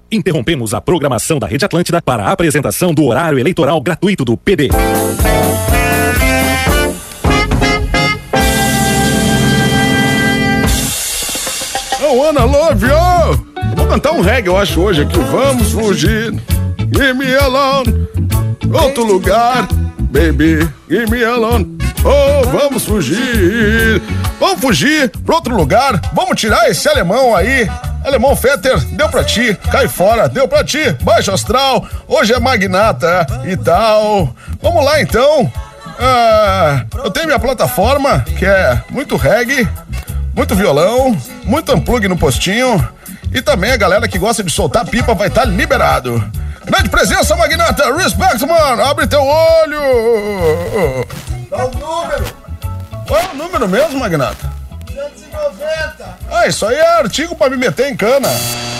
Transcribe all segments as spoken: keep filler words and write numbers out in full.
Interrompemos a programação da Rede Atlântida para a apresentação do horário eleitoral gratuito do P D. Oh, Ana Love, oh! Vou cantar um reggae, eu acho, hoje aqui. Vamos fugir, give me alone. Outro lugar, baby, give me alone. Oh, vamos fugir. Vamos fugir pra outro lugar. Vamos tirar esse alemão aí. Alemão Fetter, deu pra ti. Cai fora, deu pra ti. Baixo astral, hoje é magnata e tal. Vamos lá então. Ah, eu tenho minha plataforma, que é muito reggae, muito violão, muito unplug no postinho. E também a galera que gosta de soltar pipa vai estar liberado. Grande presença, magnata. Respect, mano. Abre teu olho. Dá o número. Qual é o número mesmo, magnata? duzentos e noventa. Ah, isso aí é artigo pra me meter em cana.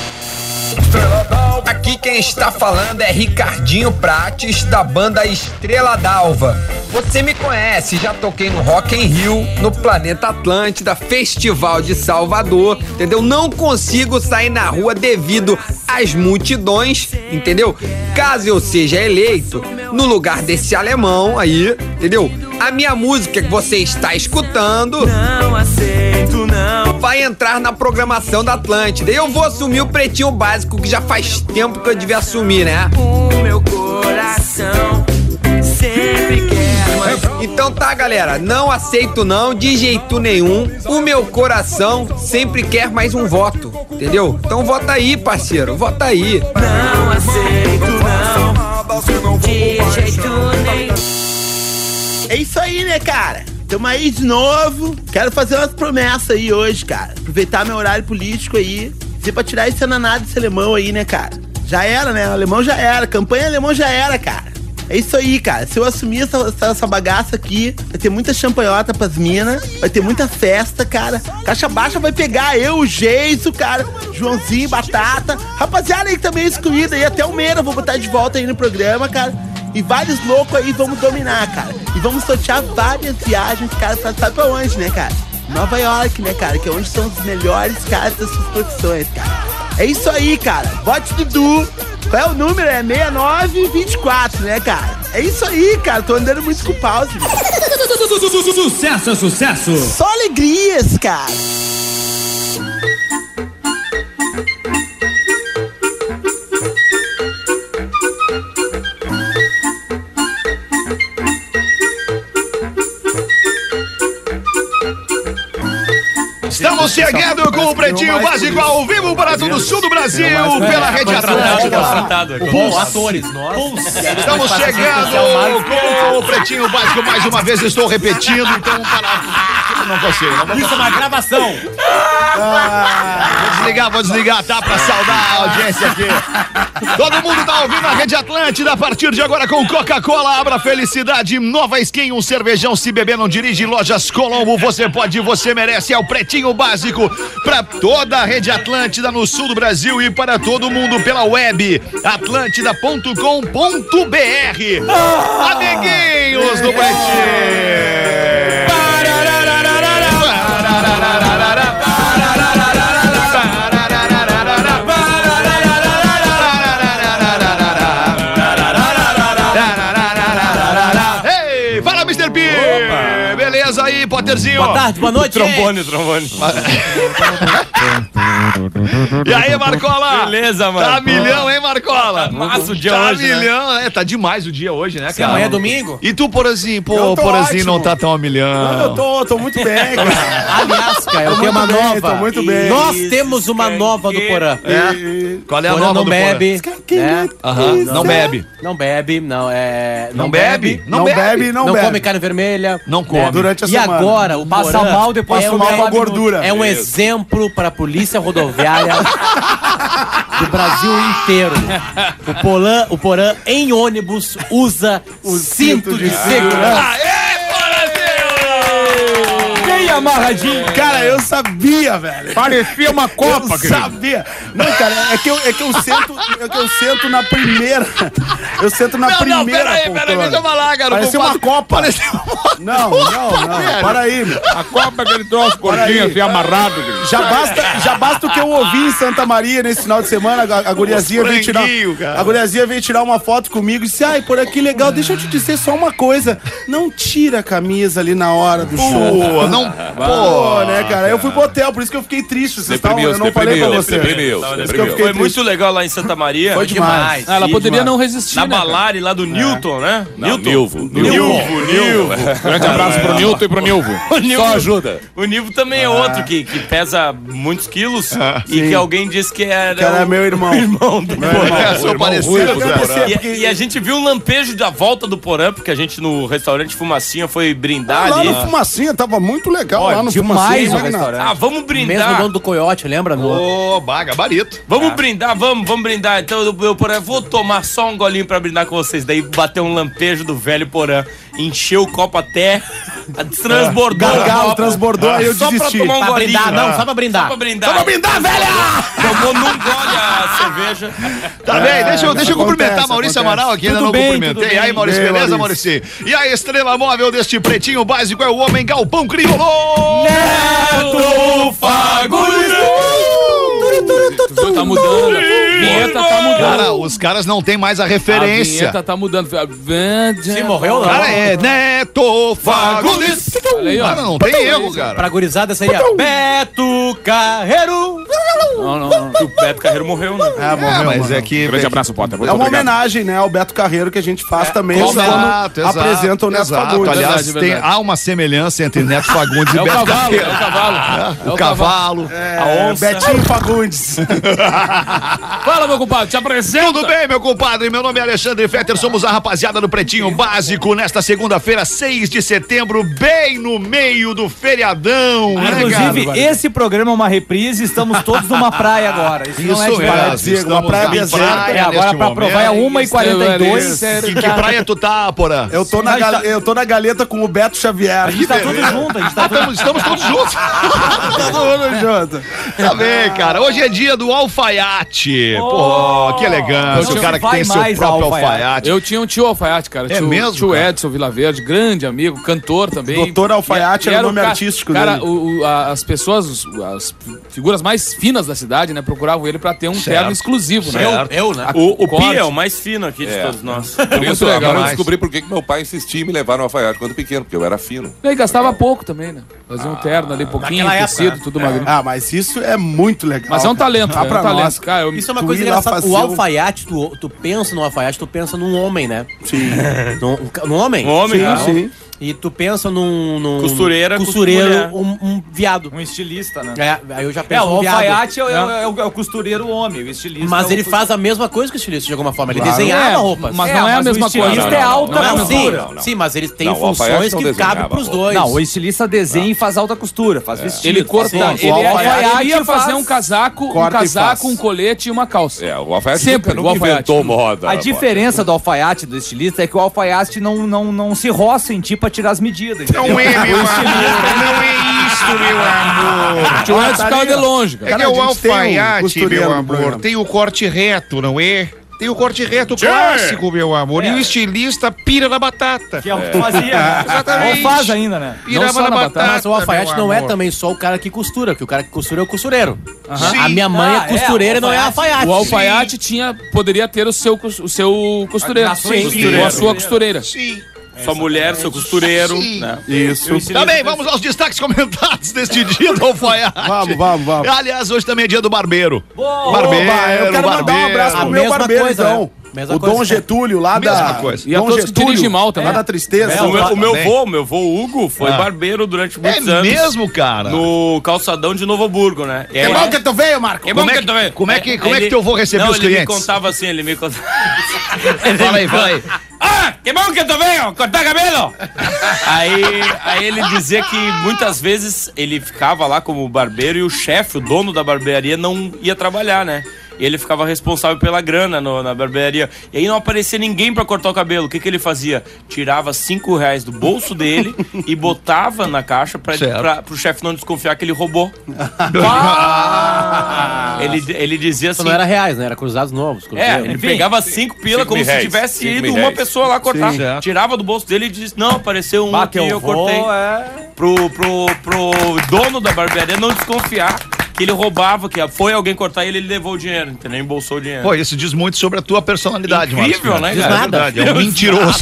Aqui quem está falando é Ricardinho Prates, da banda Estrela d'Alva. Você me conhece, já toquei no Rock in Rio, no Planeta Atlântida, Festival de Salvador, entendeu? Não consigo sair na rua devido às multidões, entendeu? Caso eu seja eleito, no lugar desse alemão aí, entendeu? A minha música que você está escutando não aceito, não vai entrar na programação da Atlântida. Eu vou assumir o Pretinho Básico, que já faz tempo que eu devia assumir, né? O meu coração sempre quer mais. Então tá, galera, não aceito não, de jeito nenhum. O meu coração sempre quer mais um voto, entendeu? Então vota aí, parceiro, vota aí. Não aceito não, de jeito nenhum. É isso aí, né, cara? Tamo aí de novo. Quero fazer umas promessas aí hoje, cara. Aproveitar meu horário político aí. Se pra tirar esse ananado desse alemão aí, né, cara? Já era, né? O alemão já era. Campanha alemão já era, cara. É isso aí, cara. Se eu assumir essa, essa, essa bagaça aqui, vai ter muita champanhota pras minas. Vai ter muita festa, cara. Caixa Baixa vai pegar eu, o Geiso, cara. Joãozinho, Batata. Rapaziada aí que tá meio excluída aí. Até o Meira vou botar de volta aí no programa, cara. E vários loucos aí vamos dominar, cara. E vamos sortear várias viagens, cara, pra saber pra onde, né, cara? Nova York, né, cara? Que é onde são os melhores caras das suas profissões, cara. É isso aí, cara. Bote Dudu. Qual é o número? É sessenta e nove vinte e quatro, né, cara? É isso aí, cara. Tô andando muito com pause. Sucesso, sucesso. Só alegrias, cara. Estamos chegando com o Pretinho Básico ao vivo para todo o sul do Brasil, pela Rede Atlântida. Bons atores, nós. Estamos chegando com o Pretinho Básico mais uma vez, estou repetindo, então para... Não consigo, não vou... Isso é uma gravação. Ah, vou desligar, vou desligar, tá? Pra saudar a audiência aqui. Todo mundo tá ouvindo a Rede Atlântida a partir de agora com Coca-Cola. Abra felicidade, nova skin, um cervejão. Se beber não dirige, Lojas Colombo, você pode, você merece. É o Pretinho Básico pra toda a Rede Atlântida no sul do Brasil e para todo mundo pela web atlântida ponto com ponto b r. Ah, amiguinhos do Pretinho. Aí, Potterzinho. Boa tarde, boa noite. Trombone, trombone. E aí, Marcola? Beleza, mano. Tá milhão, hein, Marcola? Tá massa o dia tá hoje, milhão, né? Tá demais o dia hoje, né, cara? Amanhã é domingo? E tu, Porazinho? Pô, o Porazinho não tá tão a milhão. Eu tô, tô muito bem, cara. Aliás, cara, eu tenho uma bem, nova. tô muito bem. Nós temos uma nova do Porã. É? Qual é a Porã nova não do bebe, né? Aham, não bebe. Não bebe, não é... Não bebe? Não bebe, não Não bebe. come carne vermelha. Não come. Durante a E semana. agora, o Passa Porã mal, depois é come um, uma gordura. É um exemplo para a polícia rodoviária do Brasil inteiro. O Porã, o Porã em ônibus usa o cinto de segurança. Aê, Porazinho! Quem amarradinho. Cara, eu sabia, velho. Parecia uma copa, Eu sabia. Não, cara, é que eu, é que eu sento, é que eu sento na primeira. Eu sento na Não, primeira. não, peraí, peraí, poltrona. deixa eu falar, garoto. Parecia uma copa. Parecia uma Não, não, não. Para aí, meu. A copa que ele trouxe gordinho assim, amarrado. querido. Já basta, já basta o que eu ouvi em Santa Maria nesse final de semana. A, a guriazinha veio tirar. cara. A guriazinha veio tirar uma foto comigo e disse: ai, por aqui legal, deixa eu te dizer só uma coisa. Não tira a camisa ali na hora do show. Pô, não. Pô, né, cara? Eu fui pro hotel, por isso que eu fiquei triste. Vocês estavam, eu não falei pra você. Deprimiu, Por isso que eu deprimiu. fiquei Foi triste. muito legal lá em Santa Maria. Foi demais. Demais. Ah, ela Sim, poderia demais. não resistir, Na né, cara? Balari, lá do Newton, né? Não, Nilvo. Nilvo, Nilvo. Grande abraço pro Nilton e pro Nilvo. O Nilvo, Só ajuda. O Nilvo também é outro que, que pesa muitos quilos e Sim. que alguém disse que era, Que era o- meu irmão. o irmão do Porã. É, sou parecido, Ruivo, cara. cara. E, e a gente viu um lampejo da volta do Porã, porque a gente no restaurante Fumacinha foi brindar Lá ali. no Fumacinha, tava muito legal lá no demais Fumacinha. o imagina. restaurante. Ah, vamos Mesmo brindar. dono do Coiote, lembra? No... Ô, bah, gabarito. Vamos brindar, vamos, vamos brindar. Então eu, eu Porã, vou tomar só um golinho pra brindar com vocês. Daí bateu um lampejo do velho Porã. Encheu o copo até. Transbordou. Gargalo, o copo. transbordou, aí eu Só pra desisti. tomar um Pra golinho. brindar, não, só pra brindar. Só pra brindar. Só pra brindar, velha! Tomou num gole a cerveja. Tá bem, deixa eu, deixa eu acontece, cumprimentar Maurício acontece. Amaral aqui, ainda Tudo não bem, cumprimentei. tudo bem. E aí, Maurício, Bem, beleza, Maurício? Maurício? E a estrela móvel deste pretinho básico é o homem Galpão Crioulo! Neto Fagundes. O tá mudando. A vinheta tá mudando. Cara, os caras não têm mais a A referência. vinheta tá mudando. Se morreu, não. Cara, é Neto Fagundes! Olha aí, ó. Cara, não tem erro, cara. Pra gurizada, essa aí é Beto Carreiro. Não, não, não. O Beto Carreiro morreu, né? Ah, morreu, Ah, mas morreu. é que... Grande abraço, Potter. Muito É uma obrigado. homenagem, né, ao Beto Carreiro que a gente faz também quando Exato, exato. apresenta o Neto exato. Fagundes. Aliás, Verdade, tem, verdade. há uma semelhança entre Neto Fagundes e É o Beto cavalo, Carreiro. é o cavalo. O cavalo. É, Betinho Fagundes. Fala, meu compadre, te apresenta. Tudo bem, meu compadre? Meu nome é Alexandre Fetter, somos a rapaziada do Pretinho Básico nesta segunda-feira, seis de setembro, bem no meio do feriadão, né, Inclusive, cara? esse programa é uma reprise, estamos todos numa praia agora. Isso, não é Isso de mesmo, paradisíaco, estamos uma praia na deserta. praia É, agora neste pra provar é momento. uma e quarenta e dois. Que, que praia tu tá, Porã? Eu tô, na gal- eu tô na galeta com o Beto Xavier. A gente tá tudo junto, a gente tá tudo... Estamos, estamos todos juntos. Todo mundo junto. Tá bem, cara. Hoje é dia do alfaiate. Pô, que elegância. Eu O cara que vai tem seu mais próprio alfaiate. alfaiate. Eu tinha um tio alfaiate, cara. É tio, mesmo, Tio cara? Edson Vilaverde, grande amigo, cantor também. Doutor Alfaiate E- e era o nome ca- artístico cara, dele. o- o- a- as pessoas, os- as figuras mais finas da cidade, né, procuravam ele pra ter um terno exclusivo, né? Eu, eu, né? A- O, o corte. Pia é o mais fino aqui de É. todos nós. Por Muito isso, legal, agora eu mas- descobri por que que meu pai insistia em me levar no alfaiate quando pequeno, porque eu era fino. E aí gastava pouco também, né? Fazia um terno ali, pouquinho, naquela época, tecido, né? tudo magrinho. Ah, mas isso é muito legal. Mas é um cara. talento, Tá é um pra talento. nós. Cara, eu, Isso é uma Tu coisa ir lá engraçada. fazer O um- alfaiate, tu, tu pensa no alfaiate, tu pensa num homem, né? Sim. Num, num homem? Um homem, Sim, né? sim. E tu pensa num... num Costureira, Costureiro, mulher. um, um viado. Um estilista, né? É, aí eu já É, penso o num viado. alfaiate é, o- é o- é o, é o costureiro homem, o estilista. Mas é o ele cos- faz a mesma coisa que o estilista, de alguma forma. Ele Claro. desenhava É, roupas. mas É, não é a mas o mesma coisa. estilista Não, é não, alta não, Não, não, sim, não, não. sim, mas ele tem Não, o alfaiate funções não que cabem desenhava pros roupa. dois. Não, o estilista desenha e faz alta costura, faz vestido. Ele corta, Sim, ele, o ele alfaiate ia fazer faz- um casaco, um corta e casaco, faz. um colete e uma calça. É, o alfaiate Sempre, nunca, o nunca alfaiate. inventou moda. A diferença do alfaiate do estilista é que o alfaiate não, não, não se roça em ti pra tirar as medidas. Não é, meu amor. Não é isso, meu amor. O tio Edson ficava de longe, cara. É que Cara, o a gente tem um alfaiate, costureiro meu no amor, programa. tem o corte reto, não é? Tem o corte reto clássico, meu amor. E o estilista pira na batata. Que é o que fazia. né? Exatamente. Ou faz ainda, né? Pirava só na na batata, batata, Mas o alfaiate meu não é amor. também só o cara que costura, que o cara que costura é o costureiro. Sim. A minha mãe Ah, é costureira é, e não é alfaiate. O alfaiate tinha, poderia ter o seu, cos- o seu costureiro. A sua Sim. costureira. Ou a sua costureira. Sim. Sua mulher, seu costureiro. Sim. Né? Isso. Tá bem, vamos aos destaques comentados deste dia do alfaiate. Vamos, vamos, vamos. Aliás, hoje também é dia do barbeiro. Boa. Barbeiro, Oba, eu quero mandar um abraço A pro meu mesma barbeiro, coisa, então. né? Mesma O coisa. Dom Getúlio, lá Mesma da... coisa. E a Dom todos que dirigem mal também. Lá da Tristeza. O meu, o meu também. vô, meu vô Hugo, foi Ah. barbeiro durante É muitos anos. mesmo, cara? No calçadão de Novo Hamburgo, né? É bom que tu veio, Marco. Que bom Como é que que- tu veio. como é que- como é que Ele- teu vô recebeu não, os ele clientes? me contava assim, ele me contava... Fala aí, fala aí. Ah, que bom que tu veio, cortar cabelo! aí, aí ele dizia que muitas vezes ele ficava lá como barbeiro e o chefe, o dono da barbearia, não ia trabalhar, né? e ele ficava responsável pela grana no, na barbearia. E aí não aparecia ninguém pra cortar o cabelo. O que que ele fazia? Tirava cinco reais do bolso dele e botava na caixa pra, pra, pro chefe não desconfiar que ele roubou. Ah! ele, ele dizia assim... Não era reais, né? Era cruzados novos. É, ele pegava cinco pila como se tivesse ido uma pessoa lá cortar. Sim, tirava do bolso dele e disse, não, apareceu um aqui, eu, eu cortei. É... Pro, pro, pro dono da barbearia não desconfiar que ele roubava, que foi alguém cortar ele, ele levou o dinheiro, entendeu? Embolsou o dinheiro. Pô, isso diz muito sobre a tua personalidade, mano. Incrível, né, cara? É verdade, é um mentiroso.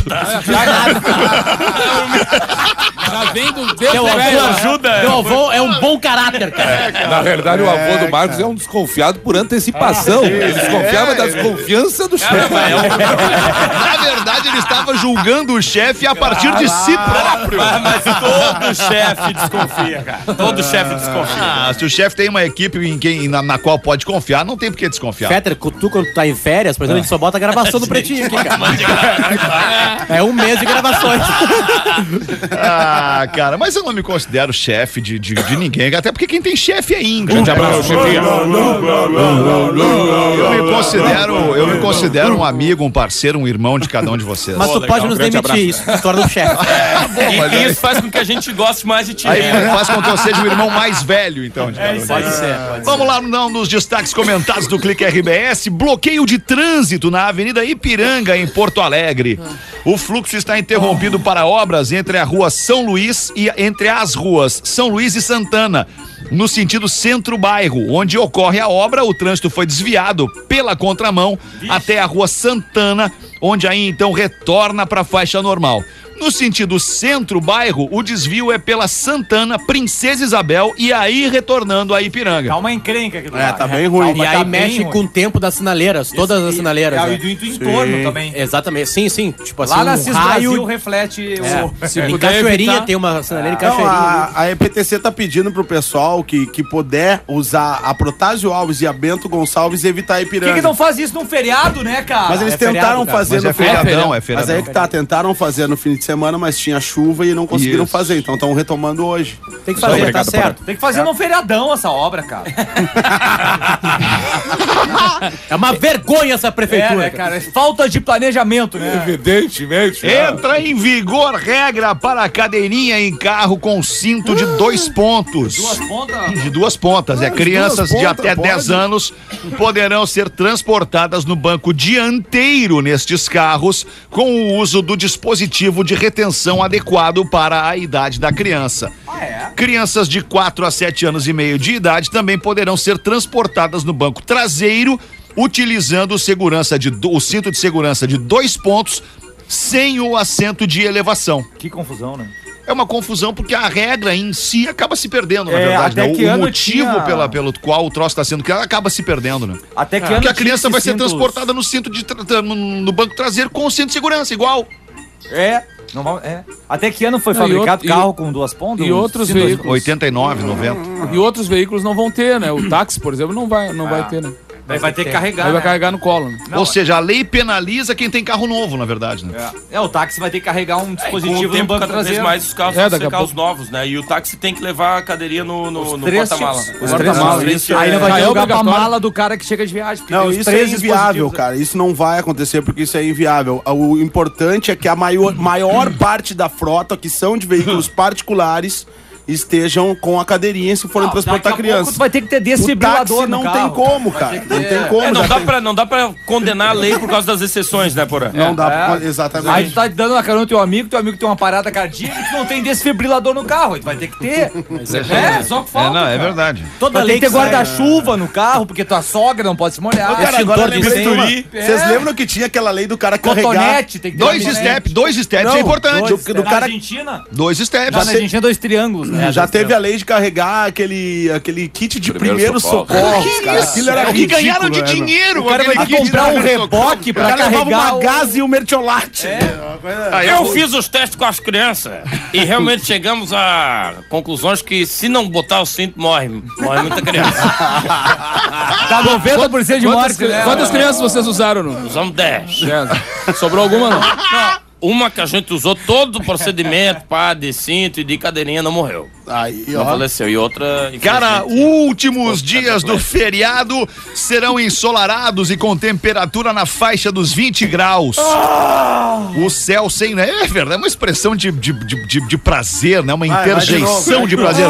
Já vem do Teu avô ajuda. Teu avô é um bom caráter, cara. É, cara. Na verdade, o avô do Marcos é um desconfiado por antecipação. Ah, ele desconfiava é, da desconfiança do chefe. Na verdade, ele estava julgando o chefe a partir de si próprio. Mas, mas todo chefe desconfia, cara. Todo chefe desconfia. Ah, se o chefe tem uma equipe em quem, na, na qual pode confiar, não tem por que desconfiar. Fetter, tu quando tá em férias, por exemplo, ah. a gente só bota a gravação do Pretinho aqui, cara. É um mês de gravações. Ah, cara, mas eu não me considero chefe de, de, de ninguém, até porque quem tem chefe é Ingrid. Grande abraço, chefia. Eu me considero, eu me considero um amigo, um parceiro, um irmão de cada um de vocês. Mas tu oh, pode nos demitir, abraço. Isso se torna um chefe. É, bom, e, e isso faz com que a gente goste mais de ti. Aí faz com que eu seja o irmão mais velho, então. De é, isso pode ser. Pode Vamos ser. lá, não, nos destaques comentados do Clique R B S. Bloqueio de trânsito na Avenida Ipiranga, em Porto Alegre. O fluxo está interrompido para obras entre a rua São Luís e entre as ruas São Luís e Santana, no sentido centro-bairro. Onde ocorre a obra, o trânsito foi desviado pela contramão até a rua Santana, onde aí então retorna para a faixa normal. No sentido centro-bairro, o desvio é pela Santana, Princesa Isabel e aí retornando a Ipiranga. Tá uma encrenca aqui do É, lado. tá bem ruim. Tá, e aí tá mexe com o tempo das sinaleiras, todas Isso, as sinaleiras. É, né? e do, do entorno também. Exatamente, sim, sim. Tipo assim, lá na um Cis raio... Brasil reflete é. o... Se em Cachoeirinha evitar... tem uma sinaleira em Cachoeirinha. Não, a, a E P T C tá pedindo pro pessoal que, que puder usar a Protásio Alves e a Bento Gonçalves e evitar a Por Ipiranga. que, que não faz isso num feriado, né, cara? Mas eles é tentaram feriado, fazer mas no é feriadão, é Mas feriadão. aí que tá, tentaram fazer no fim de semana, mas tinha chuva e não conseguiram Isso. fazer, então estão retomando hoje. Tem que fazer, obrigado, tá certo. Tem que fazer é. num feriadão essa obra, cara. É uma vergonha essa prefeitura. É, né, cara? Falta de planejamento, né? Evidentemente. Entra em vigor regra para a cadeirinha em carro com cinto de dois pontos. Duas pontas? De duas pontas. É, Ah, de crianças duas de pontas, até pode? dez anos poderão ser transportadas no banco dianteiro nestes carros com o uso do dispositivo de retenção adequado para a idade da criança. Ah, é? Crianças de quatro a sete anos e meio de idade também poderão ser transportadas no banco traseiro utilizando o, segurança de, o cinto de segurança de dois pontos sem o assento de elevação. Que confusão, né? É uma confusão porque a regra em si acaba se perdendo, na É, verdade. até Né? que O, o ano motivo tinha- pela, pelo qual o troço está sendo criado acaba se perdendo, né? Até que Porque ano a criança tinha vai ser esses cintos- transportada no cinto de tra- tra- no, no banco traseiro com o cinto de segurança, igual. É. Não, vamos- é. Até que ano foi Não, e fabricado outro- carro e- com duas pontas? e outros Cinto- veículos. oitenta e nove, noventa. E outros veículos não vão ter, né? O táxi, por exemplo, não vai, não vai ter, né? Vai, vai ter que carregar, Aí vai né? carregar no colo, né? Não, Ou seja, a lei penaliza quem tem carro novo, na verdade, né? É, o táxi vai ter que carregar um Com dispositivo o no tempo, banco cada vez traseiro. mais os carros É, vão daqui ser a carros pouco. novos, né? E o táxi tem que levar a cadeirinha no, no, Os no três porta-mala. tipos. Os Os três porta-mala, tipos. Isso, aí não vai Ah, ter é lugar pra obrigatório. mala do cara que chega de viagem. porque Não, tem os isso é três inviável, dispositivos. cara. Isso não vai acontecer porque isso é inviável. O importante é que a maior, maior parte da frota, que são de veículos particulares, estejam com a cadeirinha se forem Não, transportar daqui a pouco crianças. tu vai ter que ter O desfibrilador táxi no não carro. tem como, Vai cara. ter que Não ter- tem como. É, não, já dá tem- pra, não dá pra condenar a lei por causa das exceções, né, Porã? Não dá pra... É. Exatamente. Aí tu tá dando na carona do teu amigo, teu amigo tem uma parada cardíaca e tu não tem desfibrilador no carro. Aí tu vai ter que ter. É, só que falta. É, não, é cara. verdade. Toda Vai ter lei que ter que sai, guarda-chuva no carro, porque tua sogra não pode se molhar. Ô, cara, agora eu Extintor de lembrei de uma- incêndio. Vocês É. lembram que tinha aquela lei do cara carregar... Cotonete, tem que ter Dois cotonete. steps, dois steps Não, é importante. dois Do- do Na cara- Argentina? Dois steps. Na Argentina, dois triângulos, né? Já Dois teve a triângulos. lei de carregar aquele, aquele kit de Primeiro primeiros socorro. socorros, cara. Aquilo era É o que ridículo, ganharam de né, meu? dinheiro. O cara vai aquele ter que kit comprar de um primeiro reboque O pra cara levava carregar uma o... gás e um mertiolate. Aí Eu fiz os testes com as crianças e realmente chegamos a conclusões que se não botar o cinto, morre. Morre muita criança. Dá noventa por cento de Quantas, morte, cri- né? quantas crianças vocês usaram? No? Usamos dez. É. Sobrou alguma não? Não, uma que a gente usou todo o procedimento, pá, de cinto e de cadeirinha, não morreu. Aí, não ó. faleceu. E outra... Cara, últimos dias do feriado serão ensolarados e com temperatura na faixa dos vinte graus. Ah! O céu sem... Né? É verdade, é uma expressão de, de, de, de, de prazer, né? Uma vai, interjeição vai de, de prazer.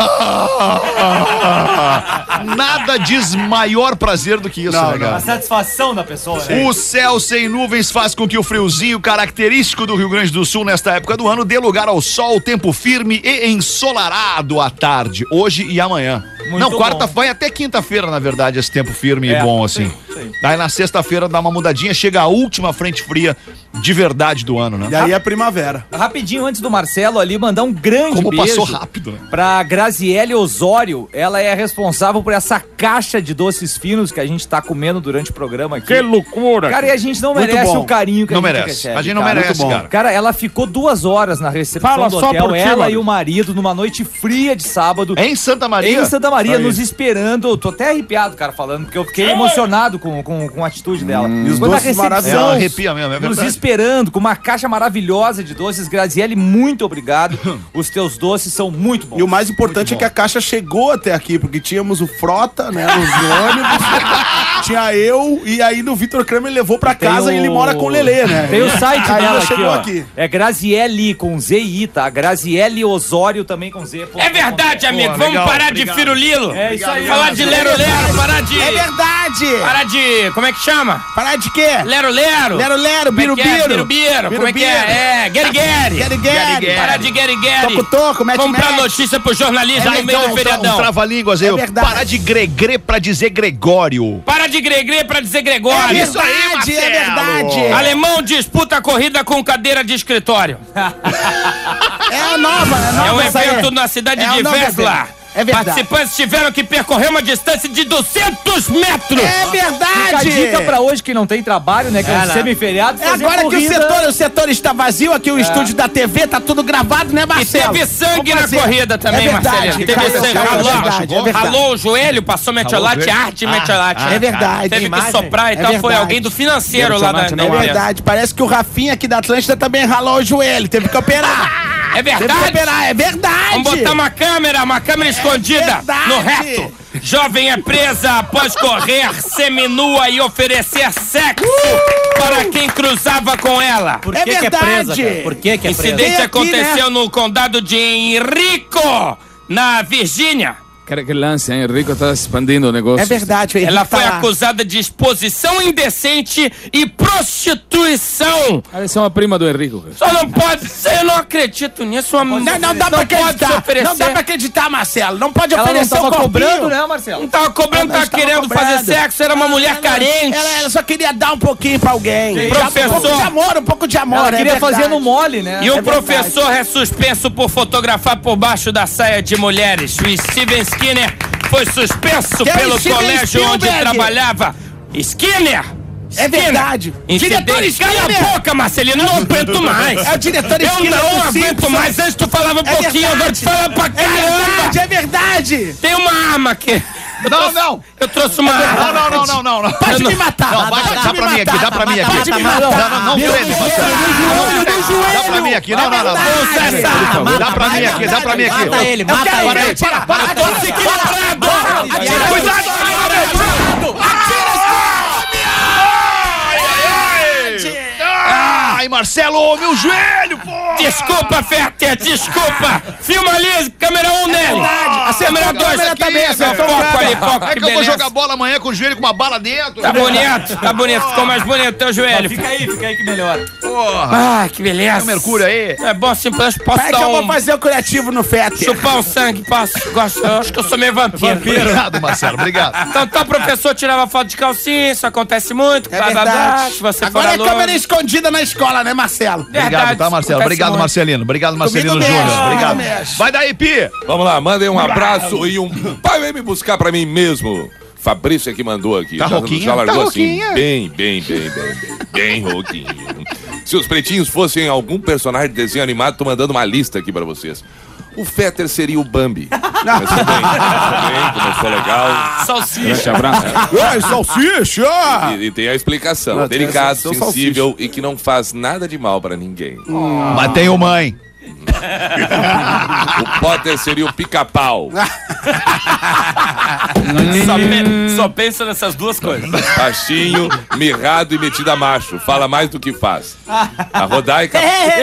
Ah! Nada diz maior prazer do que isso, não, né, cara? A satisfação da pessoa. Né? O céu sem nuvens faz com que o friozinho característico do Rio Grande do Sul nesta época do ano dê lugar ao sol, tempo firme e ensolarado à tarde, hoje e amanhã. Muito não, quarta vai até quinta-feira, na verdade, esse tempo firme é, e bom, assim. Sim, sim. Daí na sexta-feira dá uma mudadinha, chega a última frente fria de verdade do ano, né? E aí é primavera. Rapidinho, antes do Marcelo ali, mandar um grande Como beijo. Passou rápido, né? Pra Graziele Osório. Ela é responsável por essa caixa de doces finos que a gente tá comendo durante o programa aqui. Que loucura! Cara, e a gente não merece o carinho que não a gente merece. recebe. A gente não cara. merece, cara. Cara, ela ficou duas horas na recepção Fala do só hotel, por ti, ela mano. e o marido, numa noite fria de sábado. Em Santa Maria? Em Santa Maria, aí. nos esperando. Tô até arrepiado, cara, falando, porque eu fiquei emocionado com, com, com a atitude dela. Hum, e os Foi na doces recepção, é, arrepia mesmo, é nos verdade. esperando, com uma caixa maravilhosa de doces. Graziele, muito obrigado. Os teus doces são muito bons. E o mais importante é que a caixa chegou até aqui, porque tínhamos o Frota, né, os ônibus, tinha eu, e aí no Vitor Kramer levou pra casa o... e ele mora com o Lelê, né? Tem o site aí dela chegou aqui, aqui. É Graziele com Z I, tá? Graziele Osório também com Z. É verdade, amigo. Pô, Vamos legal, parar obrigado. de firulilo. É isso aí. Falar de lero-lero, parar de... É verdade! Parar de... Como é que chama? Parar de quê? Lero-lero. Lero-lero, birubiru. Birubiru. Como é que é? É, gueri-gueri. Gueri-gueri. Parar de gueri-gueri. Toco-toco, mete-mete. Vamos pra notícia pro jornalismo É no meio legal, do feriadão. um trava-línguas aí. É verdade. Para de gregre pra dizer Gregório. Para de gregre pra dizer Gregório. É Isso aí, verdade, é Marcelo. verdade. Alemão disputa a corrida com cadeira de escritório. É a nova, é a nova. É um essa aí. evento na cidade É a de nova Vesla. evento. É verdade. Participantes tiveram que percorrer uma distância de duzentos metros. É Fica a verdade! dica pra hoje que não tem trabalho, né? Que é um semiferiado. É agora que o setor, o setor está vazio, aqui o estúdio da T V tá tudo gravado, né, E Marcelo? teve sangue Vamos na fazer. corrida também, É verdade, Marcelo. Teve cara, sangue. cara, Ralou, é verdade, é verdade. ralou o joelho, passou metiolate, arte metiolate. É verdade. Teve que Imagem. soprar e É tal. Foi verdade. alguém do financeiro lá na, na É empresa. verdade, parece que o Rafinha aqui da Atlântida também ralou o joelho, teve que operar. É Teve que verdade? operar, é verdade. Vamos botar uma câmera, uma câmera escondida verdade. no reto. Jovem é presa após correr seminua e oferecer sexo Uh! para quem cruzava com ela. Por É que, que é verdade. presa, cara? Por que, que é presa? Incidente Tem aqui, aconteceu no condado de Henrico, na Virgínia. Cara, que lance, hein? Henrico está expandindo o negócio. É verdade, Ela Henrique foi tá lá. acusada de exposição indecente e prostituição. Parece uma prima do Henrico. cara. Só não pode ser, eu não acredito nisso. Uma Não, não dá pra pode se acreditar. oferecer. Não dá pra acreditar, Marcelo. Não pode Ela não oferecer tava o copinho. cobrando, né, Marcelo? Não tava cobrando, Ela tava estava querendo cobrando. fazer sexo, era uma mulher Ela- carente. Ela, ela só queria dar um pouquinho pra alguém. Professor. Um pouco de amor, um pouco de amor. Ela é queria verdade. fazer no mole, né? E o É verdade. professor é suspenso por fotografar por baixo da saia de mulheres. O Steven Skinner foi suspenso Que é o pelo Steven colégio onde Spielberg. trabalhava. Skinner! É verdade. Incidente. Diretor Cala Skinner. a boca, Marcelino, não aguento mais. É o diretor Eu Skinner não do aguento Simpsons. mais. Antes tu falava um É pouquinho, agora tu fala pra É caramba. verdade, é verdade. Tem uma arma aqui. Não, não. Eu trouxe uma Não, arma. não, não, não, não, não. Pode me matar. Não, baixa, dá pra mim aqui, dá pra mim aqui. Pode me Não, matar. não, não, Meu freme, Deus, Marcelo. meu joelho. Dá pra mim aqui, não, não, não. verdade. Não, Dá pra mim aqui, dá pra mim aqui. Mata ele, Eu mata quero ele. ver. Para, para, Eu tô desequilibrado. Atira, Cuidado, Ai, Marcelo, meu joelho, pô! Desculpa, Fetter, desculpa. Filma ali, câmera um nele. verdade. A câmera dois câmera aqui. também, acertou Foco o câmera. ali, foco, É que que eu vou beleza. jogar bola amanhã com o joelho com uma bala dentro. Tá bonito, tá bonito. Ficou mais bonito teu joelho. Fica aí, fica aí que melhor. Porra. Ai, que beleza. Tem o Mercúrio aí. É bom assim, posso posso Peraí que dar eu vou um... fazer o curativo no Fetter. Chupar o sangue, posso? Gosto, eu acho que eu sou meio vampiro. Obrigado, Marcelo, obrigado. Então, tá, professor tirava foto de calcinha, isso acontece muito. É blá, blá, blá, verdade. se você Agora for é aluno. câmera escondida na escola, né, Marcelo? Obrigado, Verdade, tá, Marcelo? acontece Obrigado, muito. Marcelino. Obrigado, Marcelino Comigo Júnior. mexe, Obrigado. comigo mexe. Vai daí, Pi. Vamos lá, mandem um abraço e um pai vem me buscar pra mim mesmo. Fabrício é que mandou aqui. Tá já, rouquinha? já largou Tá assim, rouquinha? bem, bem, bem, bem, bem, bem rouquinho. Se os pretinhos fossem algum personagem de desenho animado, tô mandando uma lista aqui pra vocês. O Fetter seria o Bambi. Mas tudo bem, tudo bem, começou legal. Salsicha. Grande abraço. Ai, salsicha! E, e tem a explicação. Não, Delicado, tem a sensível salsicha. e que não faz nada de mal pra ninguém. Hum. Mas tem o mãe. O Potter seria o pica-pau. Só, pe- só pensa nessas duas coisas. Baixinho, mirrado e metido a macho. Fala mais do que faz. A Rodaica.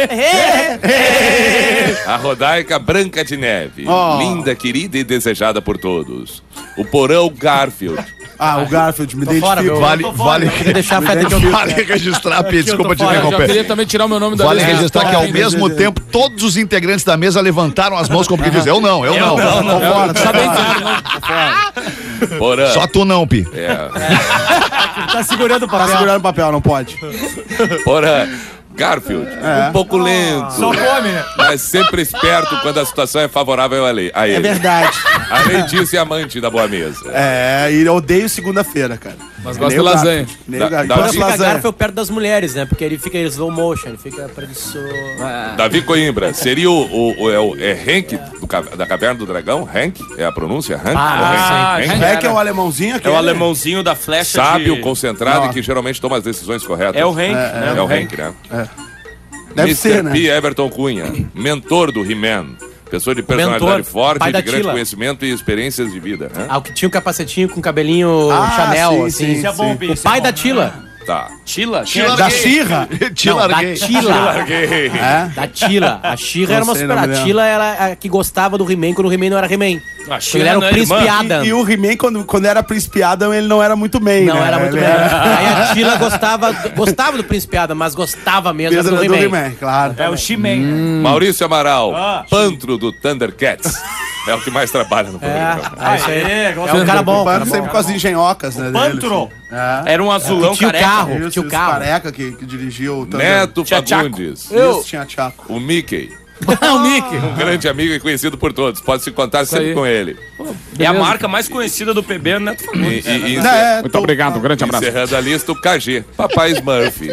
A Rodaica Branca de Neve. Oh. Linda, querida e desejada por todos. O Porão Garfield. Ah, o Garfield, me Tô fora, identifico. meu. Vale, Eu tô fora, vale, eu queria deixar a me Fetter que eu- identifico. Vale registrar, Pia, desculpa te fora, Eu já interromper. queria também tirar o meu nome da Vale lista. registrar que ao Top, mesmo né? tempo todos os integrantes da mesa levantaram as mãos como que diz, eu não, eu não. não, não, Tô fora, Tá tá bem fora. claro, não. Tô fora. Porã. Só tu não, Pi. É. Tá segurando o Tá papel. segurando o papel, não pode. Porã. Garfield, É. um pouco lento, Só come, né? mas sempre esperto quando a situação é favorável a ele. A ele. É verdade. Além disso, é amante da boa mesa. É, e eu odeio segunda-feira, cara. Mas Nem gosta de o lasanha. Garfield, nem Da- o Garfield. da- Gosto de Fica lasanha. Garfield perto das mulheres, né? Porque ele fica em slow motion, ele fica preguiçoso. Davi Coimbra, seria o, o, o, é, o é Hank do ca- da Caverna do Dragão? Hank? É a pronúncia? Hank? Ah, Ou Hank? Hank. É que é o alemãozinho É aquele. o alemãozinho da flecha Sábio, de... concentrado Não. e que geralmente toma as decisões corretas. É o Hank, né? É o Hank, né? Deve mister ser, né? P. Everton Cunha, mentor do He-Man. Pessoa de personalidade Mentor, forte, pai de da grande Tila. conhecimento e experiências de vida. Hã? Ah, o que tinha um capacetinho com cabelinho Ah, Chanel, sim, assim. sim, Isso é bom, sim. Pi, O isso é pai bom. da Tila. Tá. Tila? Tila Da Xirra. Te Não, da larguei. Tila. Larguei. É? Da Tila. A Xirra Não era uma sei, super... não me A lembro. Tila era a que gostava do He-Man quando o He-Man não era He-Man. A Quando Xirra ele era o não é Príncipe irmã? Adam. E, e o He-Man, quando, quando era Príncipe Adam, ele não era muito man, Não né? era muito Ele bem. Aí a Tila gostava, gostava do Príncipe Adam, mas gostava mesmo Mesmo do do He-Man. He-Man, claro. É o She-Man. Maurício Amaral, Ah, Pantro do Thundercats. É o que mais trabalha no programa. É, é isso aí. Aê, É um cara bom. O cara Pano bom. sempre com as engenhocas, né? dele, Pantro. assim. É. Era um azulão Que tinha o careca. carro. Isso, Tinha o os carro. careca que, que dirigiu o Thunder. Neto Tia Chaco. Fagundes, Isso, tinha Chaco. o Mickey. o Nick. Um grande amigo e conhecido por todos. Pode se contar sempre aí. com ele. É a marca mais conhecida do P B, né? E, e, e É, Muito tô- obrigado, um grande abraço. encerrando a lista, o K G. Papai Smurf.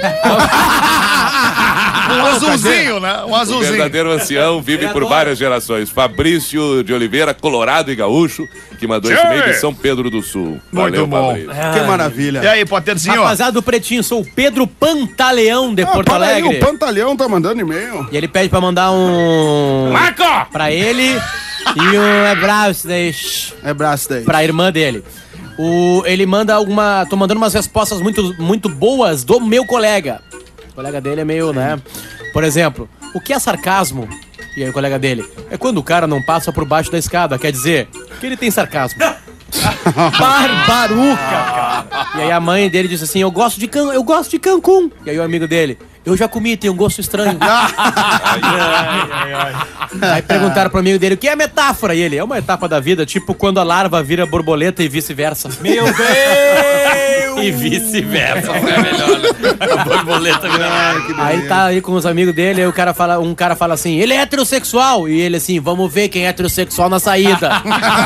Um azulzinho, né? Um O azulzinho. verdadeiro ancião vive por várias gerações. Fabrício de Oliveira, colorado e gaúcho, que mandou esse e-mail de São Pedro do Sul. Muito bom. Fabrício. Que maravilha. E aí, Potterzinho? Rapaziada do Pretinho, sou o Pedro Pantaleão de Ah, Porto para aí, Alegre. o Pantaleão tá mandando e-mail. E ele pede pra mandar um... Marco! Pra ele e um abraço daí É braço daí. pra irmã dele. O, ele manda alguma... Tô mandando umas respostas muito, muito boas do meu colega. O colega dele é meio, né? Por exemplo, o que é sarcasmo? E aí o colega dele, é quando o cara não passa por baixo da escada, quer dizer que ele tem sarcasmo. Barbaruca, cara. E aí a mãe dele disse assim, eu gosto de, can... eu gosto de Cancún. E aí o amigo dele, eu já comi, tem um gosto estranho. Aí perguntaram pro amigo dele, o que é metáfora? E ele, é uma etapa da vida, tipo quando a larva vira borboleta e vice-versa. Meu Deus! E vice-versa. Foi a melhor, né? A borboleta vira... Aí tá aí com os amigos dele, aí o cara fala, um cara fala assim, ele é heterossexual. E ele assim, vamos ver quem é heterossexual na saída.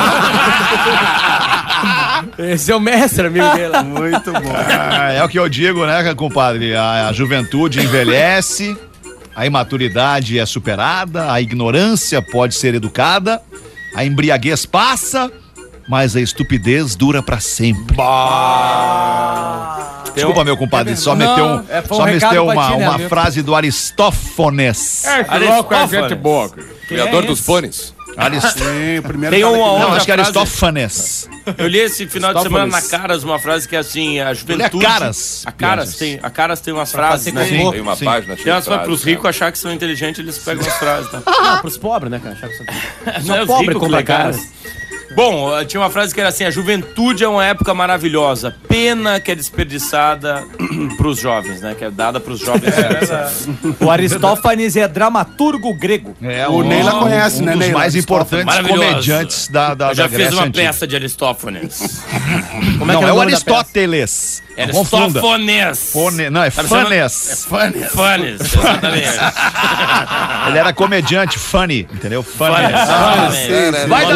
Esse é o mestre, amigo dele. Muito bom. Ah, é o que eu digo, né, compadre? A, a juventude envelhece, a imaturidade é superada, a ignorância pode ser educada, a embriaguez passa, mas a estupidez dura pra sempre. Desculpa, meu compadre, só Não, meteu, um, é, foi um só recado meteu pra uma, ti, né, uma amigo? frase do Aristófanes. É, que louco, é gente boa. Criador dos fones. Arist... Sim, o primeiro Tem cara uma que- Não, outra acho que é frase. Aristófanes. Eu li esse final de semana na Aristófanes. Caras uma frase que é assim, a juventude... Lê a Caras, A Caras Piajas. tem, a Caras tem umas frases, né? Sim. Tem uma Sim. página Tem umas cheia de pros frases, ricos né? achar que são inteligentes, eles pegam as frases, tá? Ah, pros pobres, né, cara? Achar que só- Não é Só os pobre ricos que compra lê Caras. caras. Bom, eh, tinha uma frase que era assim, a juventude é uma época maravilhosa, pena que é desperdiçada pros jovens, né? Que é dada pros jovens. O Aristófanes é dramaturgo grego. É, O Neila conhece, um né, dos Neila? mais importantes Maravilhoso. comediantes da, da, Eu já da Grécia fiz uma Antiga. peça de Aristófanes. Como é Não, que é o nome da peça? Aristóteles. Não confunda. Aristófanes. Fone- Não, é Tá parecendo- Fanes. Fanes. Fanes, exatamente. Ele era comediante, funny, entendeu? Funny. Fanes. Vai daí.